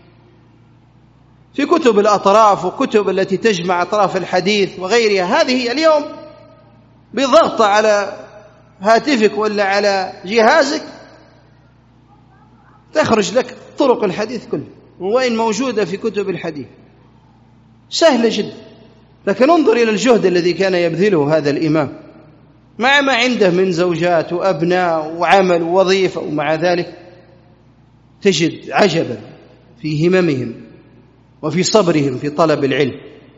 S1: في كتب الأطراف وكتب التي تجمع أطراف الحديث وغيرها، هذه اليوم بضغط على هاتفك ولا على جهازك تخرج لك طرق الحديث كله، وين موجودة في كتب الحديث، سهلة جدا. لكن انظر إلى الجهد الذي كان يبذله هذا الإمام مع ما عنده من زوجات وأبناء وعمل ووظيفة، ومع ذلك تجد عجبا في هممهم وفي صبرهم في طلب العلم،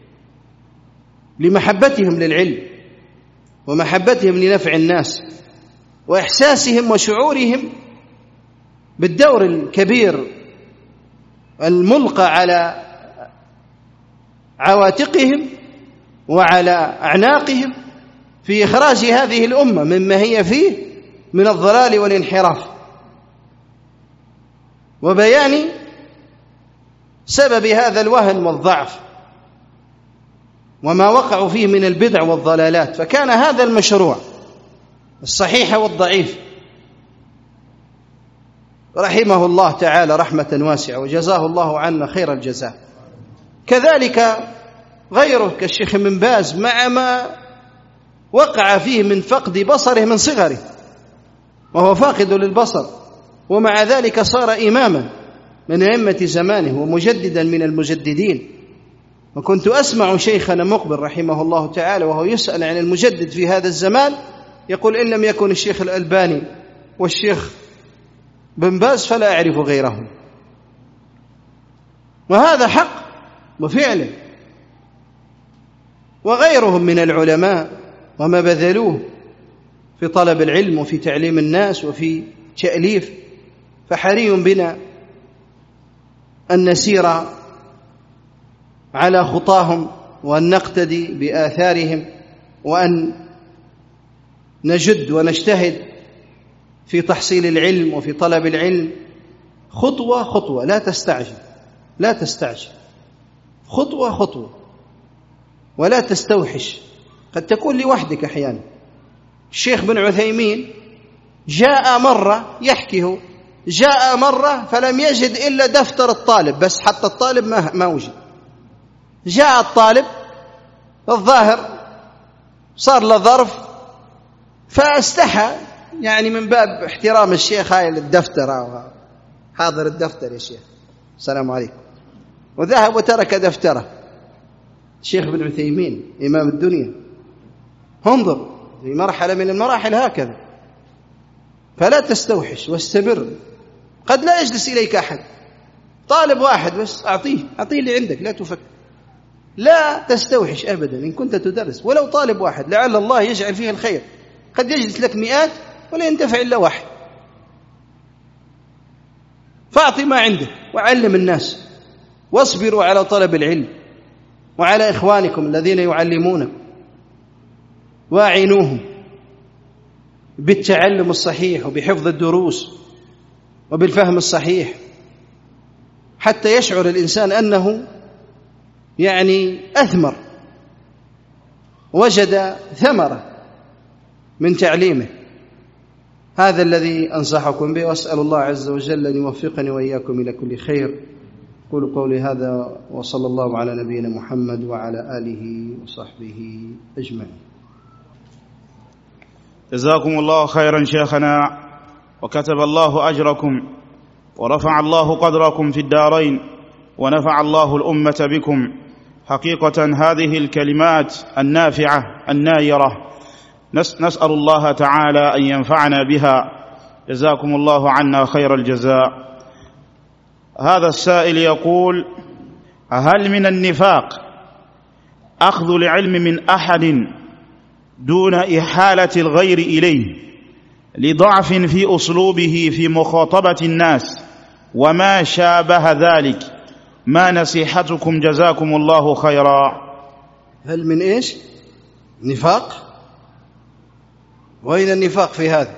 S1: لمحبتهم للعلم ومحبتهم لنفع الناس وإحساسهم وشعورهم بالدور الكبير الملقى على عواتقهم وعلى أعناقهم في إخراج هذه الأمة مما هي فيه من الضلال والانحراف، وبيان سبب هذا الوهن والضعف. وما وقعوا فيه من البدع والضلالات، فكان هذا المشروع الصحيح والضعيف رحمه الله تعالى رحمة واسعة وجزاه الله عنا خير الجزاء. كذلك غيره كالشيخ ابن باز مع ما وقع فيه من فقد بصره من صغره وهو فاقد للبصر، ومع ذلك صار إماما من أئمة زمانه ومجددا من المجددين. وكنت أسمع شيخنا مقبل رحمه الله تعالى وهو يسأل عن المجدد في هذا الزمان يقول: إن لم يكن الشيخ الألباني والشيخ بن باز فلا أعرف غيرهم. وهذا حق وفعلا، وغيرهم من العلماء وما بذلوه في طلب العلم وفي تعليم الناس وفي تأليف، فحري بنا أن نسير على خطاهم وأن نقتدي بآثارهم وأن نجد ونجتهد في تحصيل العلم وفي طلب العلم خطوة خطوة، لا تستعجل لا تستعجل خطوة خطوة، ولا تستوحش. قد تكون لوحدك أحيانا. الشيخ بن عثيمين جاء مرة يحكيه، جاء مرة فلم يجد إلا دفتر الطالب بس، حتى الطالب ما, ما وجد. جاء الطالب الظاهر صار له ظرف فاستحى، يعني من باب احترام الشيخ هاي الدفتر، حاضر الدفتر يا شيخ السلام عليكم، وذهب وترك دفتره. الشيخ بن عثيمين إمام الدنيا، انظر في مرحلة من المراحل هكذا، فلا تستوحش واستمر. قد لا يجلس إليك أحد، طالب واحد بس أعطيه أعطيه اللي عندك، لا تفكر، لا تستوحش أبدا. إن كنت تدرس ولو طالب واحد لعل الله يجعل فيه الخير، قد يجلس لك مئات ولا ينتفع إلا واحد. فأعطي ما عندك وعلم الناس، واصبروا على طلب العلم وعلى إخوانكم الذين يعلمونكم، واعينوهم بالتعلم الصحيح وبحفظ الدروس وبالفهم الصحيح، حتى يشعر الإنسان أنه يعني أثمر، وجد ثمرة من تعليمه. هذا الذي أنصحكم به، وأسأل الله عز وجل أن يوفقني وإياكم إلى كل خير. قولوا قولي هذا، وصلى الله على نبينا محمد وعلى آله وصحبه أجمعين.
S2: جزاكم الله خيرا شيخنا، وكتب الله أجركم، ورفع الله قدركم في الدارين، ونفع الله الأمة بكم. حقيقة هذه الكلمات النافعة النايرة نسأل الله تعالى أن ينفعنا بها. جزاكم الله عنا خير الجزاء. هذا السائل يقول: هل من النفاق أخذ العلم من أحد دون إحالة الغير إليه لضعف في أسلوبه في مخاطبة الناس وما شابه ذلك؟ ما نصيحتكم جزاكم الله خيرا؟
S1: هل من إيش؟ نفاق؟ وأين النفاق في هذا؟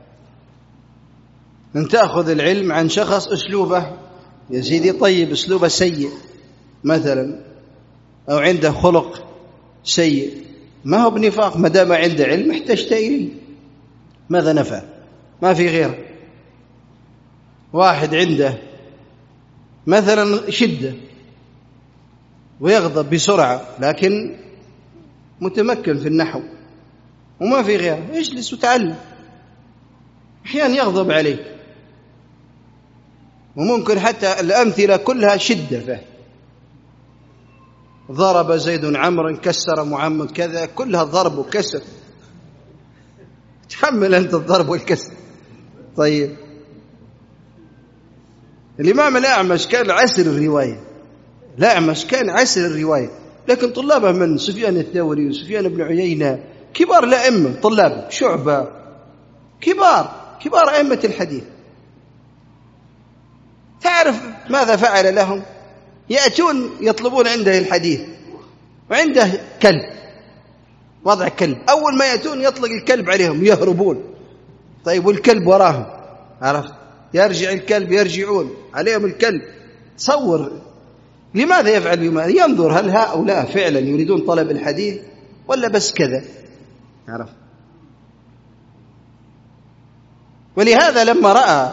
S1: أن تأخذ العلم عن شخص أسلوبه يا سيدي طيب، أسلوبه سيء مثلا، أو عنده خلق سيء، ما هو بنفاق ما دام عنده علم احتجت إليه. ماذا نفع؟ ما في غيره. واحد عنده مثلا شدة ويغضب بسرعة لكن متمكن في النحو وما في غيره، اجلس وتعلم. أحيانا يغضب عليك، وممكن حتى الأمثلة كلها شدة فيه، ضرب زيد عمرا، كسر محمد كذا، كلها ضرب وكسر. تحمل أنت الضرب والكسر. طيب الإمام الأعمش كان عسر الرواية، الأعمش كان عسر الرواية، لكن طلابه من سفيان الثوري وسفيان بن عيينة كبار الأئمة، طلابه شعبة كبار كبار أئمة الحديث. تعرف ماذا فعل لهم؟ يأتون يطلبون عنده الحديث وعنده كلب، وضع كلب، أول ما يأتون يطلق الكلب عليهم يهربون. طيب والكلب وراهم، عرفت؟ يرجع الكلب، يرجعون عليهم الكلب. تصور لماذا يفعل بما ينظر هل هؤلاء فعلا يريدون طلب الحديث ولا بس كذا؟ عرف. ولهذا لما رأى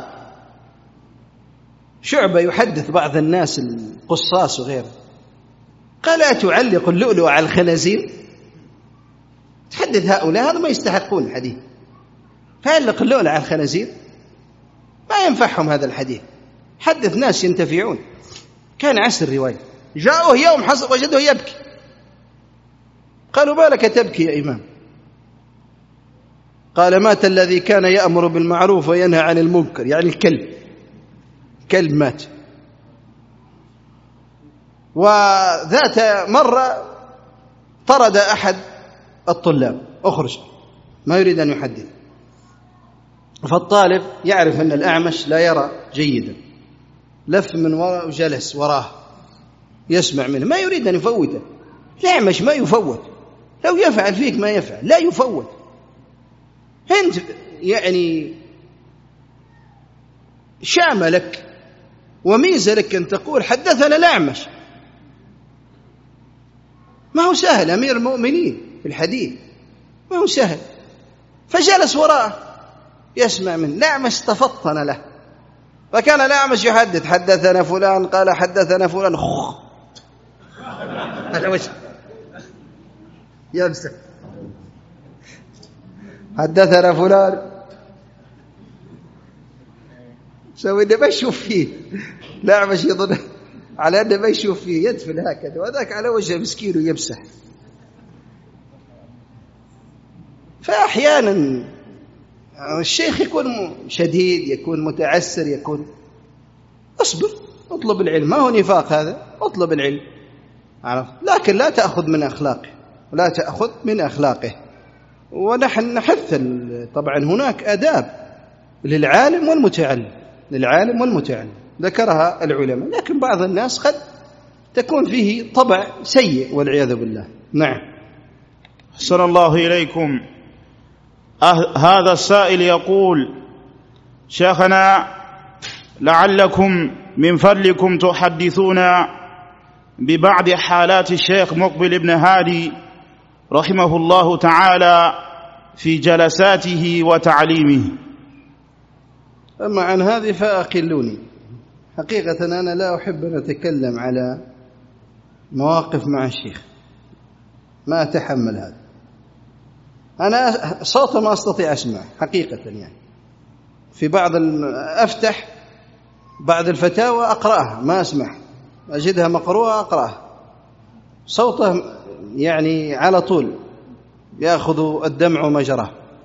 S1: شعبة يحدث بعض الناس القصاص وغيره قال: أتعلق اللؤلؤ على الخنازير؟ تحدث هؤلاء هذا ما يستحقون الحديث، فعلق اللؤلؤ على الخنازير ما ينفعهم هذا الحديث. حدث ناس ينتفعون. كان عسر الرواية، جاءوه يوم حصل وجده يبكي، قالوا: ما لك تبكي يا إمام؟ قال: مات الذي كان يأمر بالمعروف وينهى عن المنكر، يعني الكلب، كلب مات. وذات مرة طرد أحد الطلاب، أخرج، ما يريد أن يحدث. فالطالب يعرف أن الأعمش لا يرى جيدا، لف من وراء وجلس وراه يسمع منه، ما يريد أن يفوته. الأعمش ما يفوت، لو يفعل فيك ما يفعل لا يفوت. أنت يعني شامة لك وميزة لك أن تقول حدثنا الأعمش، ما هو سهل. أمير المؤمنين في الحديث ما هو سهل. فجلس وراءه يسمع منه. الأعمش تفطن له، فكان الأعمش يحدث: حدثنا فلان قال حدثنا فلان، على وجه يمسح، حدثنا فلان، سوي إنه ما يشوف فيه. الأعمش يظن على أنه ما يشوف فيه، يدفن هكذا، وذاك على وجه مسكين ويمسح. فأحيانا الشيخ يكون شديد، يكون متعسر، يكون اصبر، اطلب العلم، ما هو نفاق هذا، اطلب العلم، عرف. لكن لا تأخذ من أخلاقه، لا تأخذ من أخلاقه. ونحن نحث طبعا هناك آداب للعالم والمتعلم، للعالم والمتعلم ذكرها العلماء، لكن بعض الناس قد تكون فيه طبع سيء والعياذ بالله. نعم.
S2: أحسن الله إليكم. أه هذا السائل يقول: شيخنا، لعلكم من فضلكم تحدثونا ببعض حالات الشيخ مقبل بن هادي رحمه الله تعالى في جلساته وتعليمه.
S1: أما عن هذه فأقلوني. حقيقة أنا لا أحب أن أتكلم على مواقف مع الشيخ، ما أتحمل هذا. أنا صوته ما أستطيع أسمع حقيقة، يعني في بعض أفتح بعض الفتاوى أقرأها ما أسمع، أجدها مقروءة أقرأها، صوته يعني على طول يأخذ الدمع مجراه،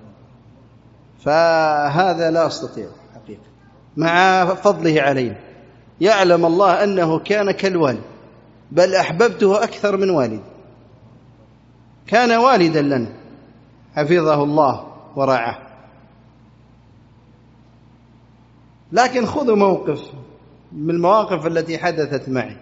S1: فهذا لا أستطيع حقيقة مع فضله علينا. يعلم الله أنه كان كالوالد، بل أحببته أكثر من والد، كان والدا لنا حفظه الله ورعاه. لكن خذوا موقف من المواقف التي حدثت معي.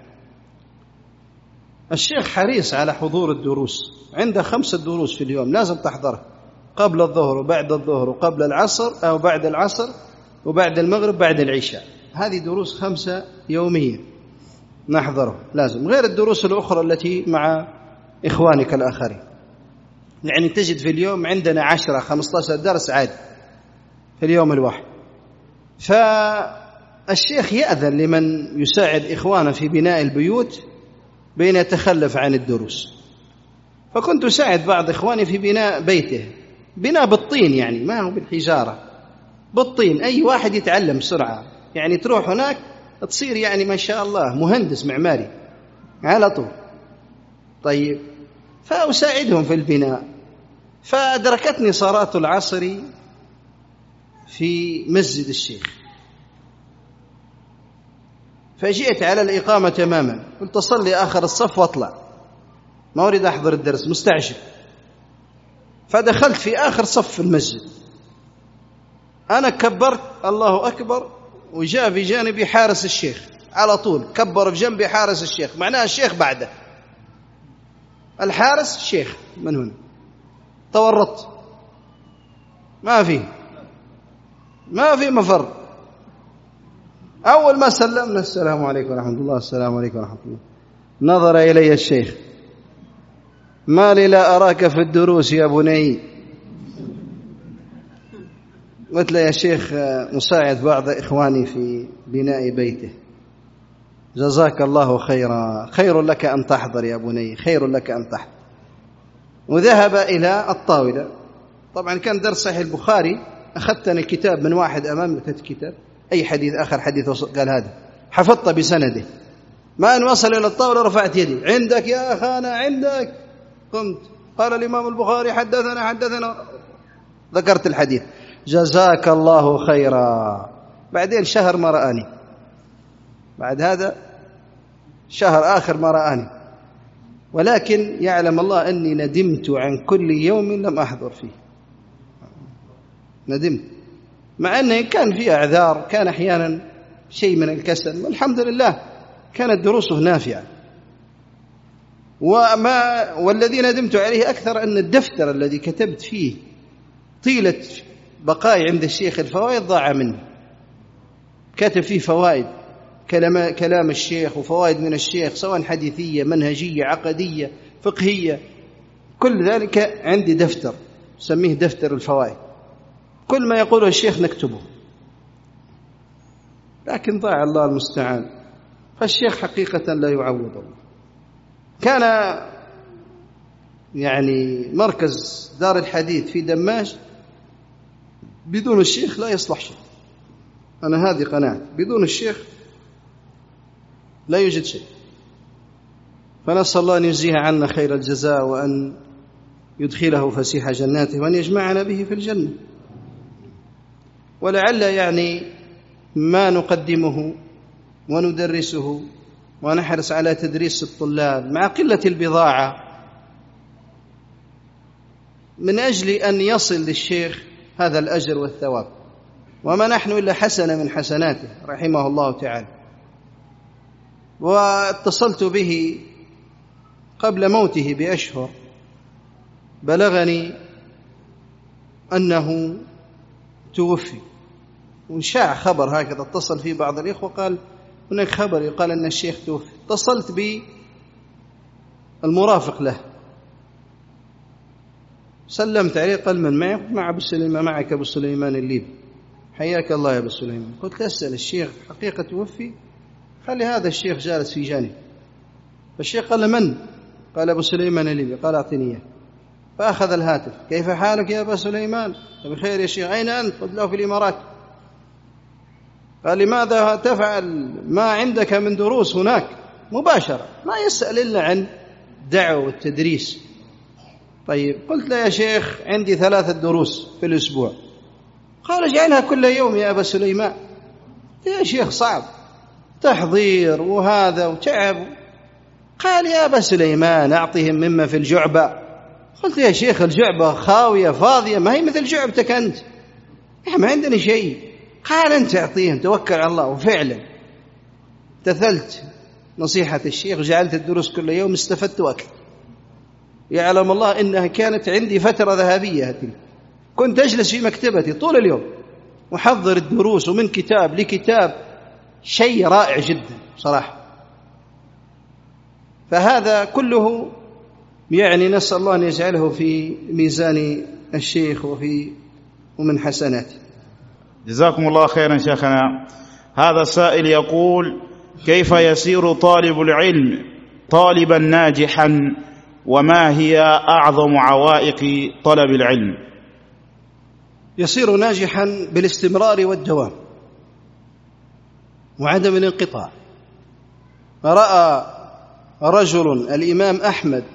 S1: الشيخ حريص على حضور الدروس، عنده خمسة دروس في اليوم لازم تحضرها، قبل الظهر وبعد الظهر وقبل العصر أو بعد العصر وبعد المغرب بعد العشاء. هذه دروس خمسة يوميا نحضره لازم، غير الدروس الأخرى التي مع إخوانك الآخرين. يعني تجد في اليوم عندنا عشرة خمسة عشر درس عادي في اليوم الواحد. فالشيخ يأذن لمن يساعد إخوانه في بناء البيوت بين يتخلف عن الدروس. فكنت أساعد بعض إخواني في بناء بيته، بناء بالطين، يعني ما هو بالحجارة، بالطين. أي واحد يتعلم بسرعة، يعني تروح هناك تصير يعني ما شاء الله مهندس معماري على طول. طيب، فأساعدهم في البناء. فأدركتني صلاة العصر في مسجد الشيخ، فجئت على الإقامة تماما، قلت أصلي آخر الصف واطلع، ما أريد أحضر الدرس، مستعجل. فدخلت في آخر صف في المسجد، أنا كبرت الله أكبر، وجاء في جانبي حارس الشيخ على طول، كبر في جنبي حارس الشيخ، معناه الشيخ بعده، الحارس الشيخ من هنا. تورطت، ما في ما في مفر. أول ما سلمنا السلام عليكم ورحمة الله، السلام عليكم ورحمة الله، نظر إلي الشيخ: ما لي لا أراك في الدروس يا بني؟ قلت له: يا شيخ مساعد بعض إخواني في بناء بيته. جزاك الله خيرا، خير لك أن تحضر يا بني، خير لك أن تحضر. وذهب إلى الطاولة. طبعا كان درس صحيح البخاري، أخذتني كتاب من واحد أمامي، أخذت كتاب أي حديث آخر حديث قال هذا، حفظت بسنده. ما أن وصل إلى الطاولة رفعت يدي: عندك يا أخانا، عندك. قمت قال الإمام البخاري: حدثنا حدثنا، ذكرت الحديث. جزاك الله خيرا. بعدين شهر ما رآني، بعد هذا شهر آخر ما رآني، ولكن يعلم الله أني ندمت عن كل يوم لم أحضر فيه. ندمت، مع أنه كان فيه أعذار، كان أحيانا شيء من الكسل، والحمد لله كانت دروسه نافعة. وما والذي ندمت عليه أكثر أن الدفتر الذي كتبت فيه طيلة بقائي عند الشيخ الفوائد ضاع مني. كتب فيه فوائد، كلام, كلام الشيخ وفوائد من الشيخ، سواء حديثية منهجية عقدية فقهية، كل ذلك عندي دفتر سميه دفتر الفوائد، كل ما يقوله الشيخ نكتبه، لكن ضاع، الله المستعان. فالشيخ حقيقة لا يعوض الله. كان يعني مركز دار الحديث في دماج بدون الشيخ لا يصلح شيء، أنا هذه قناعتي، بدون الشيخ لا يوجد شيء. فنسأل الله أن يجزيه عنا خير الجزاء، وأن يدخله فسيح جناته، وأن يجمعنا به في الجنة. ولعل يعني ما نقدمه وندرسه ونحرص على تدريس الطلاب مع قلة البضاعة من أجل أن يصل للشيخ هذا الأجر والثواب، وما نحن إلا حسنة من حسناته رحمه الله تعالى. واتصلت به قبل موته بأشهر، بلغني أنه توفي، وشاع خبر هكذا، اتصل فيه بعض الإخوة قال هناك خبر يقال أن الشيخ توفي. اتصلت بالمرافق له، سلمت عليه، قال من معي؟ مع أبو سليمان، معك أبو سليمان الليبي. حياك الله يا أبو سليمان. قلت أسأل الشيخ حقيقة توفي؟ قال لي هذا الشيخ جالس في جانب. فالشيخ قال من؟ قال أبو سليمان الليبي. قال أعطني إياه. فأخذ الهاتف: كيف حالك يا أبا سليمان؟ بخير يا شيخ. أين أنت؟ قلت له في الإمارات. قال لماذا تفعل ما عندك من دروس هناك مباشرة؟ ما يسأل إلا عن دعوة والتدريس. طيب، قلت له يا شيخ عندي ثلاثة دروس في الأسبوع. قال اجعلها كل يوم يا أبا سليمان. يا شيخ صعب، تحضير وهذا وتعب. قال يا أبا سليمان أعطهم مما في الجعبة. قلت يا شيخ الجعبة خاوية فاضية، ما هي مثل جعبتك أنت، ما عندنا شيء. قال أنت أعطيهم، توكل على الله. وفعلا امتثلت نصيحة الشيخ، جعلت الدروس كل يوم، استفدت أكثر. يعلم الله إنها كانت عندي فترة ذهبية هاتي. كنت أجلس في مكتبتي طول اليوم وحضر الدروس، ومن كتاب لكتاب، شيء رائع جدا صراحة. فهذا كله يعني نسأل الله أن يجعله في ميزان الشيخ وفي ومن حسناته.
S2: جزاكم الله خيرا شيخنا. هذا السائل يقول: كيف يسير طالب العلم طالبا ناجحا، وما هي أعظم عوائق طلب العلم؟
S1: يصير ناجحا بالاستمرار والدوام وعدم الانقطاع. رأى رجل الإمام أحمد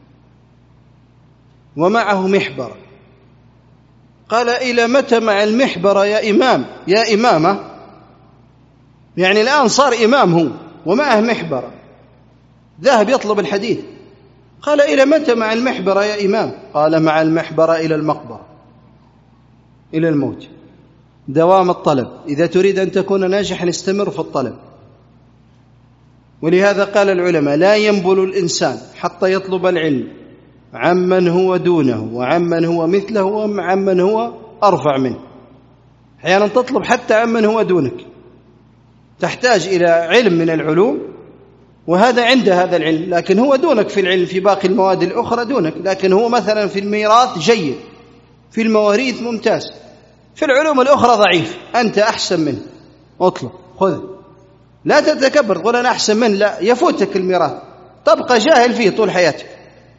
S1: ومعه محبر، قال إلى متى مع المحبر يا إمام يا إمامة؟ يعني الآن صار إمام هو ومعه محبر، ذهب يطلب الحديث. قال إلى متى مع المحبر يا إمام؟ قال مع المحبر إلى المقبرة، إلى الموت. دوام الطلب، إذا تريد أن تكون ناجحا استمر في الطلب. ولهذا قال العلماء: لا ينبل الإنسان حتى يطلب العلم عمن هو دونه وعمن هو مثله وعمن هو أرفع منه. أحيانا تطلب حتى عمن هو دونك، تحتاج إلى علم من العلوم وهذا عنده هذا العلم، لكن هو دونك في العلم، في باقي المواد الأخرى دونك، لكن هو مثلا في الميراث جيد، في المواريث ممتاز، في العلوم الأخرى ضعيف، أنت أحسن منه، اطلب خذ، لا تتكبر تقول أنا أحسن منه، لا، يفوتك الميراث، تبقى جاهل فيه طول حياتك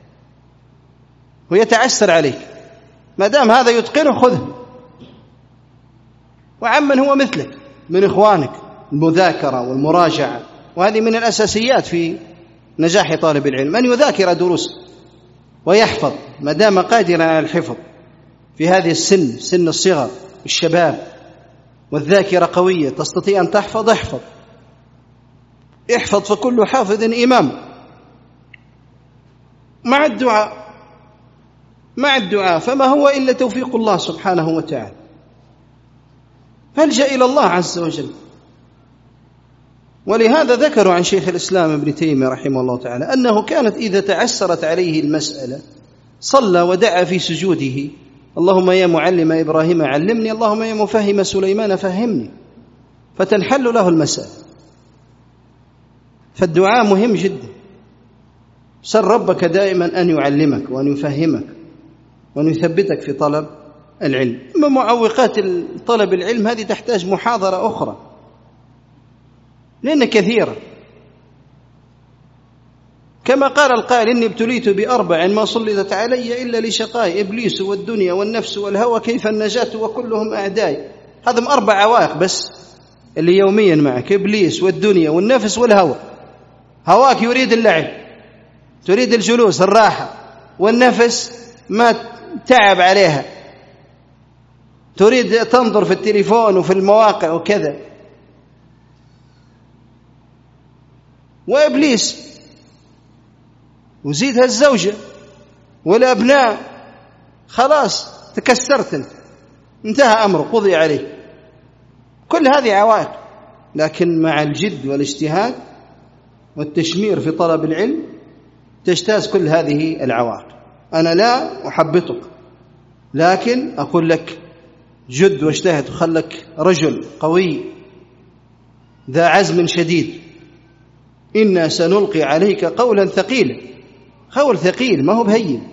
S1: ويتعسر عليك. ما دام هذا يتقنه خذه. وعمن هو مثلك من إخوانك، المذاكرة والمراجعة، وهذه من الأساسيات في نجاح طالب العلم، أن يذاكر دروس ويحفظ ما دام قادرا على الحفظ في هذه السن، سن الصغر الشباب، والذاكرة قوية تستطيع أن تحفظ، احفظ احفظ، فكل حافظ إمام. مع الدعاء مع الدعاء فما هو إلا توفيق الله سبحانه وتعالى، فالجأ إلى الله عز وجل. ولهذا ذكروا عن شيخ الإسلام ابن تيمية رحمه الله تعالى أنه كانت إذا تعسرت عليه المسألة صلى ودعا في سجوده: اللهم يا معلم إبراهيم علمني، اللهم يا مفهم سليمان فهمني، فتنحل له المسألة. فالدعاء مهم جدا. سل ربك دائما أن يعلمك وأن يفهمك وأن يثبتك في طلب العلم. أما معوقات طلب العلم هذه تحتاج محاضرة أخرى، لأن كثيرة. كما قال القائل: إني ابتليت بأربع ما سلطت علي إلا لشقاء إبليس والدنيا والنفس والهوى، كيف النجاة وكلهم أعداء. هذا أربع عوائق بس اللي يوميا معك: إبليس والدنيا والنفس والهوى. هواك يريد اللعب، تريد الجلوس الراحة، والنفس ما تعب عليها، تريد تنظر في التليفون وفي المواقع وكذا. وإبليس، وزيدها الزوجة والأبناء، خلاص تكسرت، انتهى أمره، قضي عليه. كل هذه عوائق، لكن مع الجد والاجتهاد والتشمير في طلب العلم تجتاز كل هذه العوائق. أنا لا أحبطك، لكن أقول لك جد واجتهد، وخلك رجل قوي ذا عزم شديد. إنا سنلقي عليك قولا ثقيلا. قول ثقيل ما هو بهين.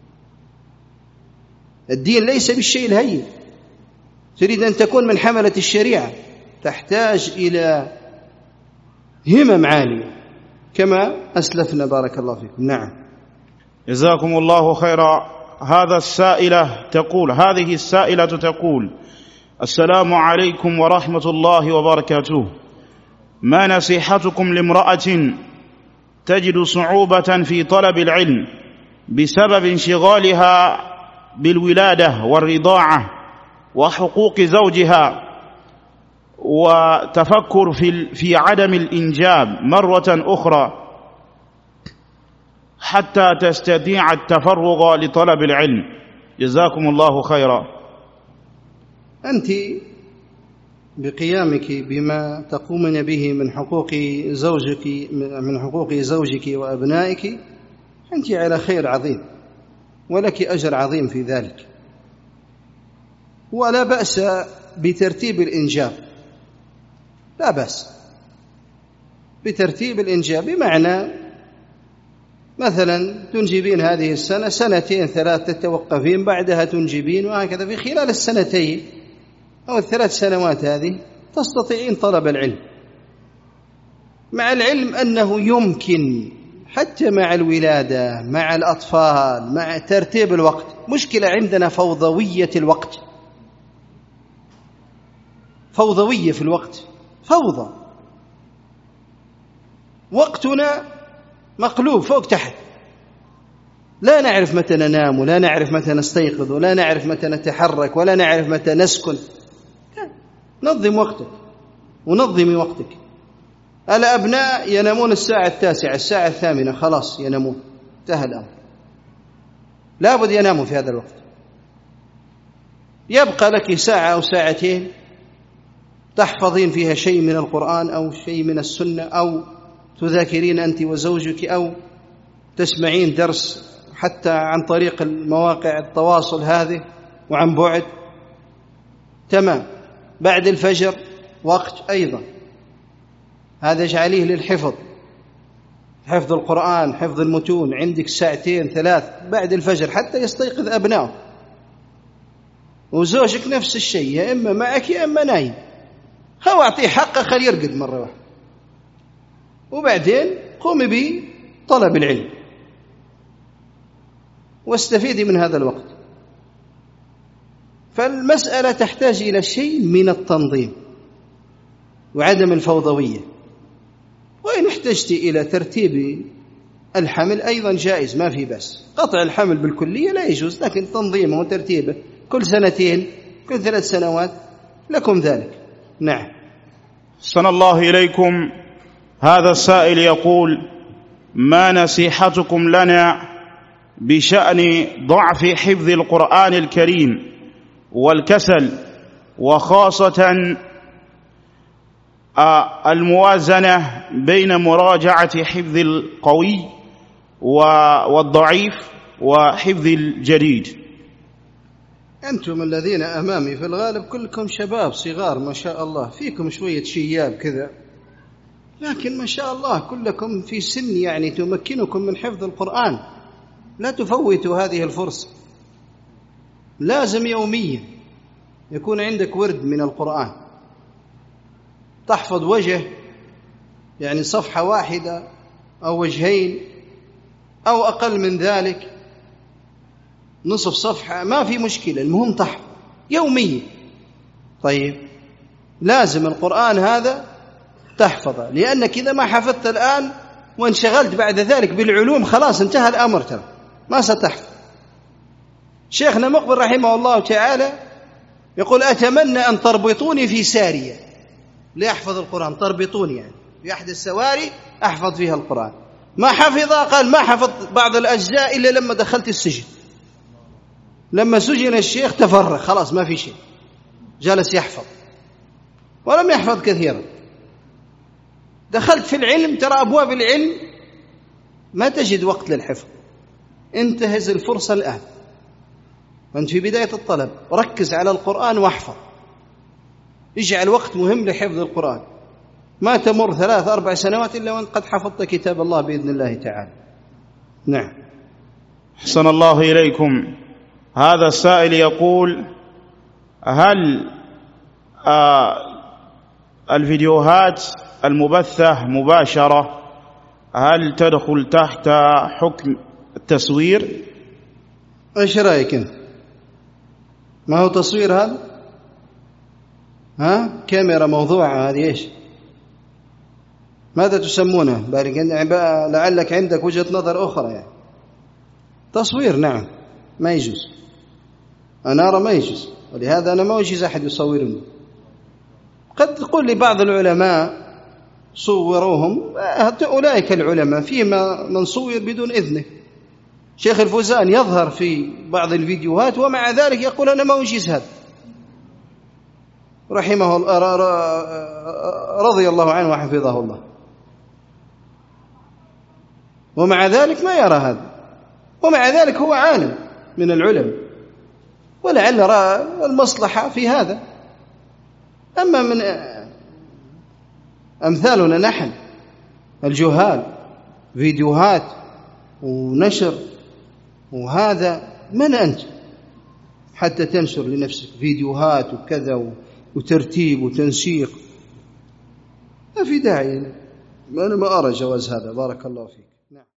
S1: الدين ليس بالشيء الهين. تريد أن تكون من حملة الشريعة تحتاج إلى همم عالية كما أسلفنا، بارك الله فيكم. نعم،
S2: جزاكم الله خيرا. هذا السائلة تقول هذه السائلة تقول: السلام عليكم ورحمة الله وبركاته، ما نصيحتكم لامرأة تجد صعوبة في طلب العلم بسبب انشغالها بالولادة والرضاعة وحقوق زوجها، وتفكر في في عدم الإنجاب مرة أخرى حتى تستطيع التفرغ لطلب العلم؟ جزاكم الله خيرا.
S1: أنت بقيامك بما تقومين به من حقوق زوجك من حقوق زوجك وأبنائك أنت على خير عظيم، ولك أجر عظيم في ذلك، ولا بأس بترتيب الإنجاب، لا بأس بترتيب الإنجاب، بمعنى مثلا تنجبين هذه السنة، سنتين ثلاث تتوقفين، بعدها تنجبين، وهكذا في خلال السنتين أو الثلاث سنوات هذه تستطيعين طلب العلم، مع العلم أنه يمكن حتى مع الولادة، مع الأطفال، مع ترتيب الوقت. مشكلة عندنا فوضوية الوقت، فوضوية في الوقت، فوضى، وقتنا مقلوب فوق تحت، لا نعرف متى ننام، ولا نعرف متى نستيقظ، ولا نعرف متى نتحرك، ولا نعرف متى نسكن. نظم وقتك ونظمي وقتك. الأبناء ينامون الساعة التاسعة، الساعة الثامنة خلاص ينامون، انتهى الأمر، لابد يناموا في هذا الوقت. يبقى لك ساعة أو ساعتين تحفظين فيها شيء من القرآن أو شيء من السنة، أو تذاكرين أنت وزوجك، أو تسمعين درس حتى عن طريق المواقع التواصل هذه وعن بعد. تمام. بعد الفجر وقت أيضا، هذا اجعليه للحفظ، حفظ القرآن، حفظ المتون، عندك ساعتين ثلاث بعد الفجر حتى يستيقظ أبنائه، وزوجك نفس الشيء، يا إما معك يا إما نايم، هو أعطيه حقه خليه يرقد مرة واحدة، وبعدين قومي بطلب العلم واستفيدي من هذا الوقت. فالمسألة تحتاج إلى شيء من التنظيم وعدم الفوضوية، وإن احتجت إلى ترتيب الحمل أيضا جائز، ما في بس. قطع الحمل بالكلية لا يجوز، لكن تنظيمه وترتيبه كل سنتين كل ثلاث سنوات لكم ذلك. نعم.
S2: أحسن الله إليكم. هذا السائل يقول: ما نصيحتكم لنا بشأن ضعف حفظ القرآن الكريم والكسل، وخاصة الموازنة بين مراجعة حفظ القوي والضعيف وحفظ الجديد؟
S1: أنتم الذين أمامي في الغالب كلكم شباب صغار ما شاء الله، فيكم شوية شياب كذا، لكن ما شاء الله كلكم في سن يعني تمكنكم من حفظ القرآن. لا تفوتوا هذه الفرصة، لازم يوميا يكون عندك ورد من القرآن، تحفظ وجه يعني صفحة واحدة أو وجهين أو أقل من ذلك، نصف صفحة ما في مشكلة، المهم تحفظ يوميا. طيب لازم القرآن هذا تحفظه، لأنك إذا ما حفظت الآن وانشغلت بعد ذلك بالعلوم خلاص انتهى الأمر، ترى ما ستحفظ. شيخنا مقبل رحمه الله تعالى يقول: أتمنى أن تربطوني في سارية ليحفظ القرآن، تربطوني يعني في أحد السواري أحفظ فيها القرآن. ما حفظ، قال ما حفظ بعض الأجزاء إلا لما دخلت السجن، لما سجن الشيخ تفرغ خلاص ما في شيء، جلس يحفظ ولم يحفظ كثيرا. دخلت في العلم، ترى أبواب العلم ما تجد وقت للحفظ، انتهز الفرصة الآن وأنت في بداية الطلب، ركز على القرآن واحفظ، اجعل وقت مهم لحفظ القرآن، ما تمر ثلاث أربع سنوات إلا وأنت قد حفظت كتاب الله بإذن الله تعالى. نعم.
S2: أحسن الله إليكم. هذا السائل يقول: هل آه الفيديوهات المبثة مباشرة هل تدخل تحت حكم التصوير؟
S1: ايش رايك انت؟ ما هو تصوير هذا؟ ها كاميرا موضوعة هذه ايش؟ ماذا تسمونه؟ لعلك عندك وجهة نظر أخرى يعني. تصوير نعم ما يجوز، أنا أرى ما يجوز، ولهذا أنا ما أجيز أحد يصورني. قد تقول لي بعض العلماء صوروهم، أولئك العلماء فيما من صور بدون إذنه. شيخ الفوزان يظهر في بعض الفيديوهات ومع ذلك يقول أنا ما أجيز هذا، رحمه الله رضي الله عنه وحفظه الله، ومع ذلك ما يرى هذا، ومع ذلك هو عالم من العلم ولعل رأى المصلحة في هذا. أما من أمثالنا نحن الجهال فيديوهات ونشر، وهذا من أنت حتى تنشر لنفسك فيديوهات وكذا وترتيب وتنسيق؟ ما في داعي، أنا ما أرى جواز هذا. بارك الله فيك.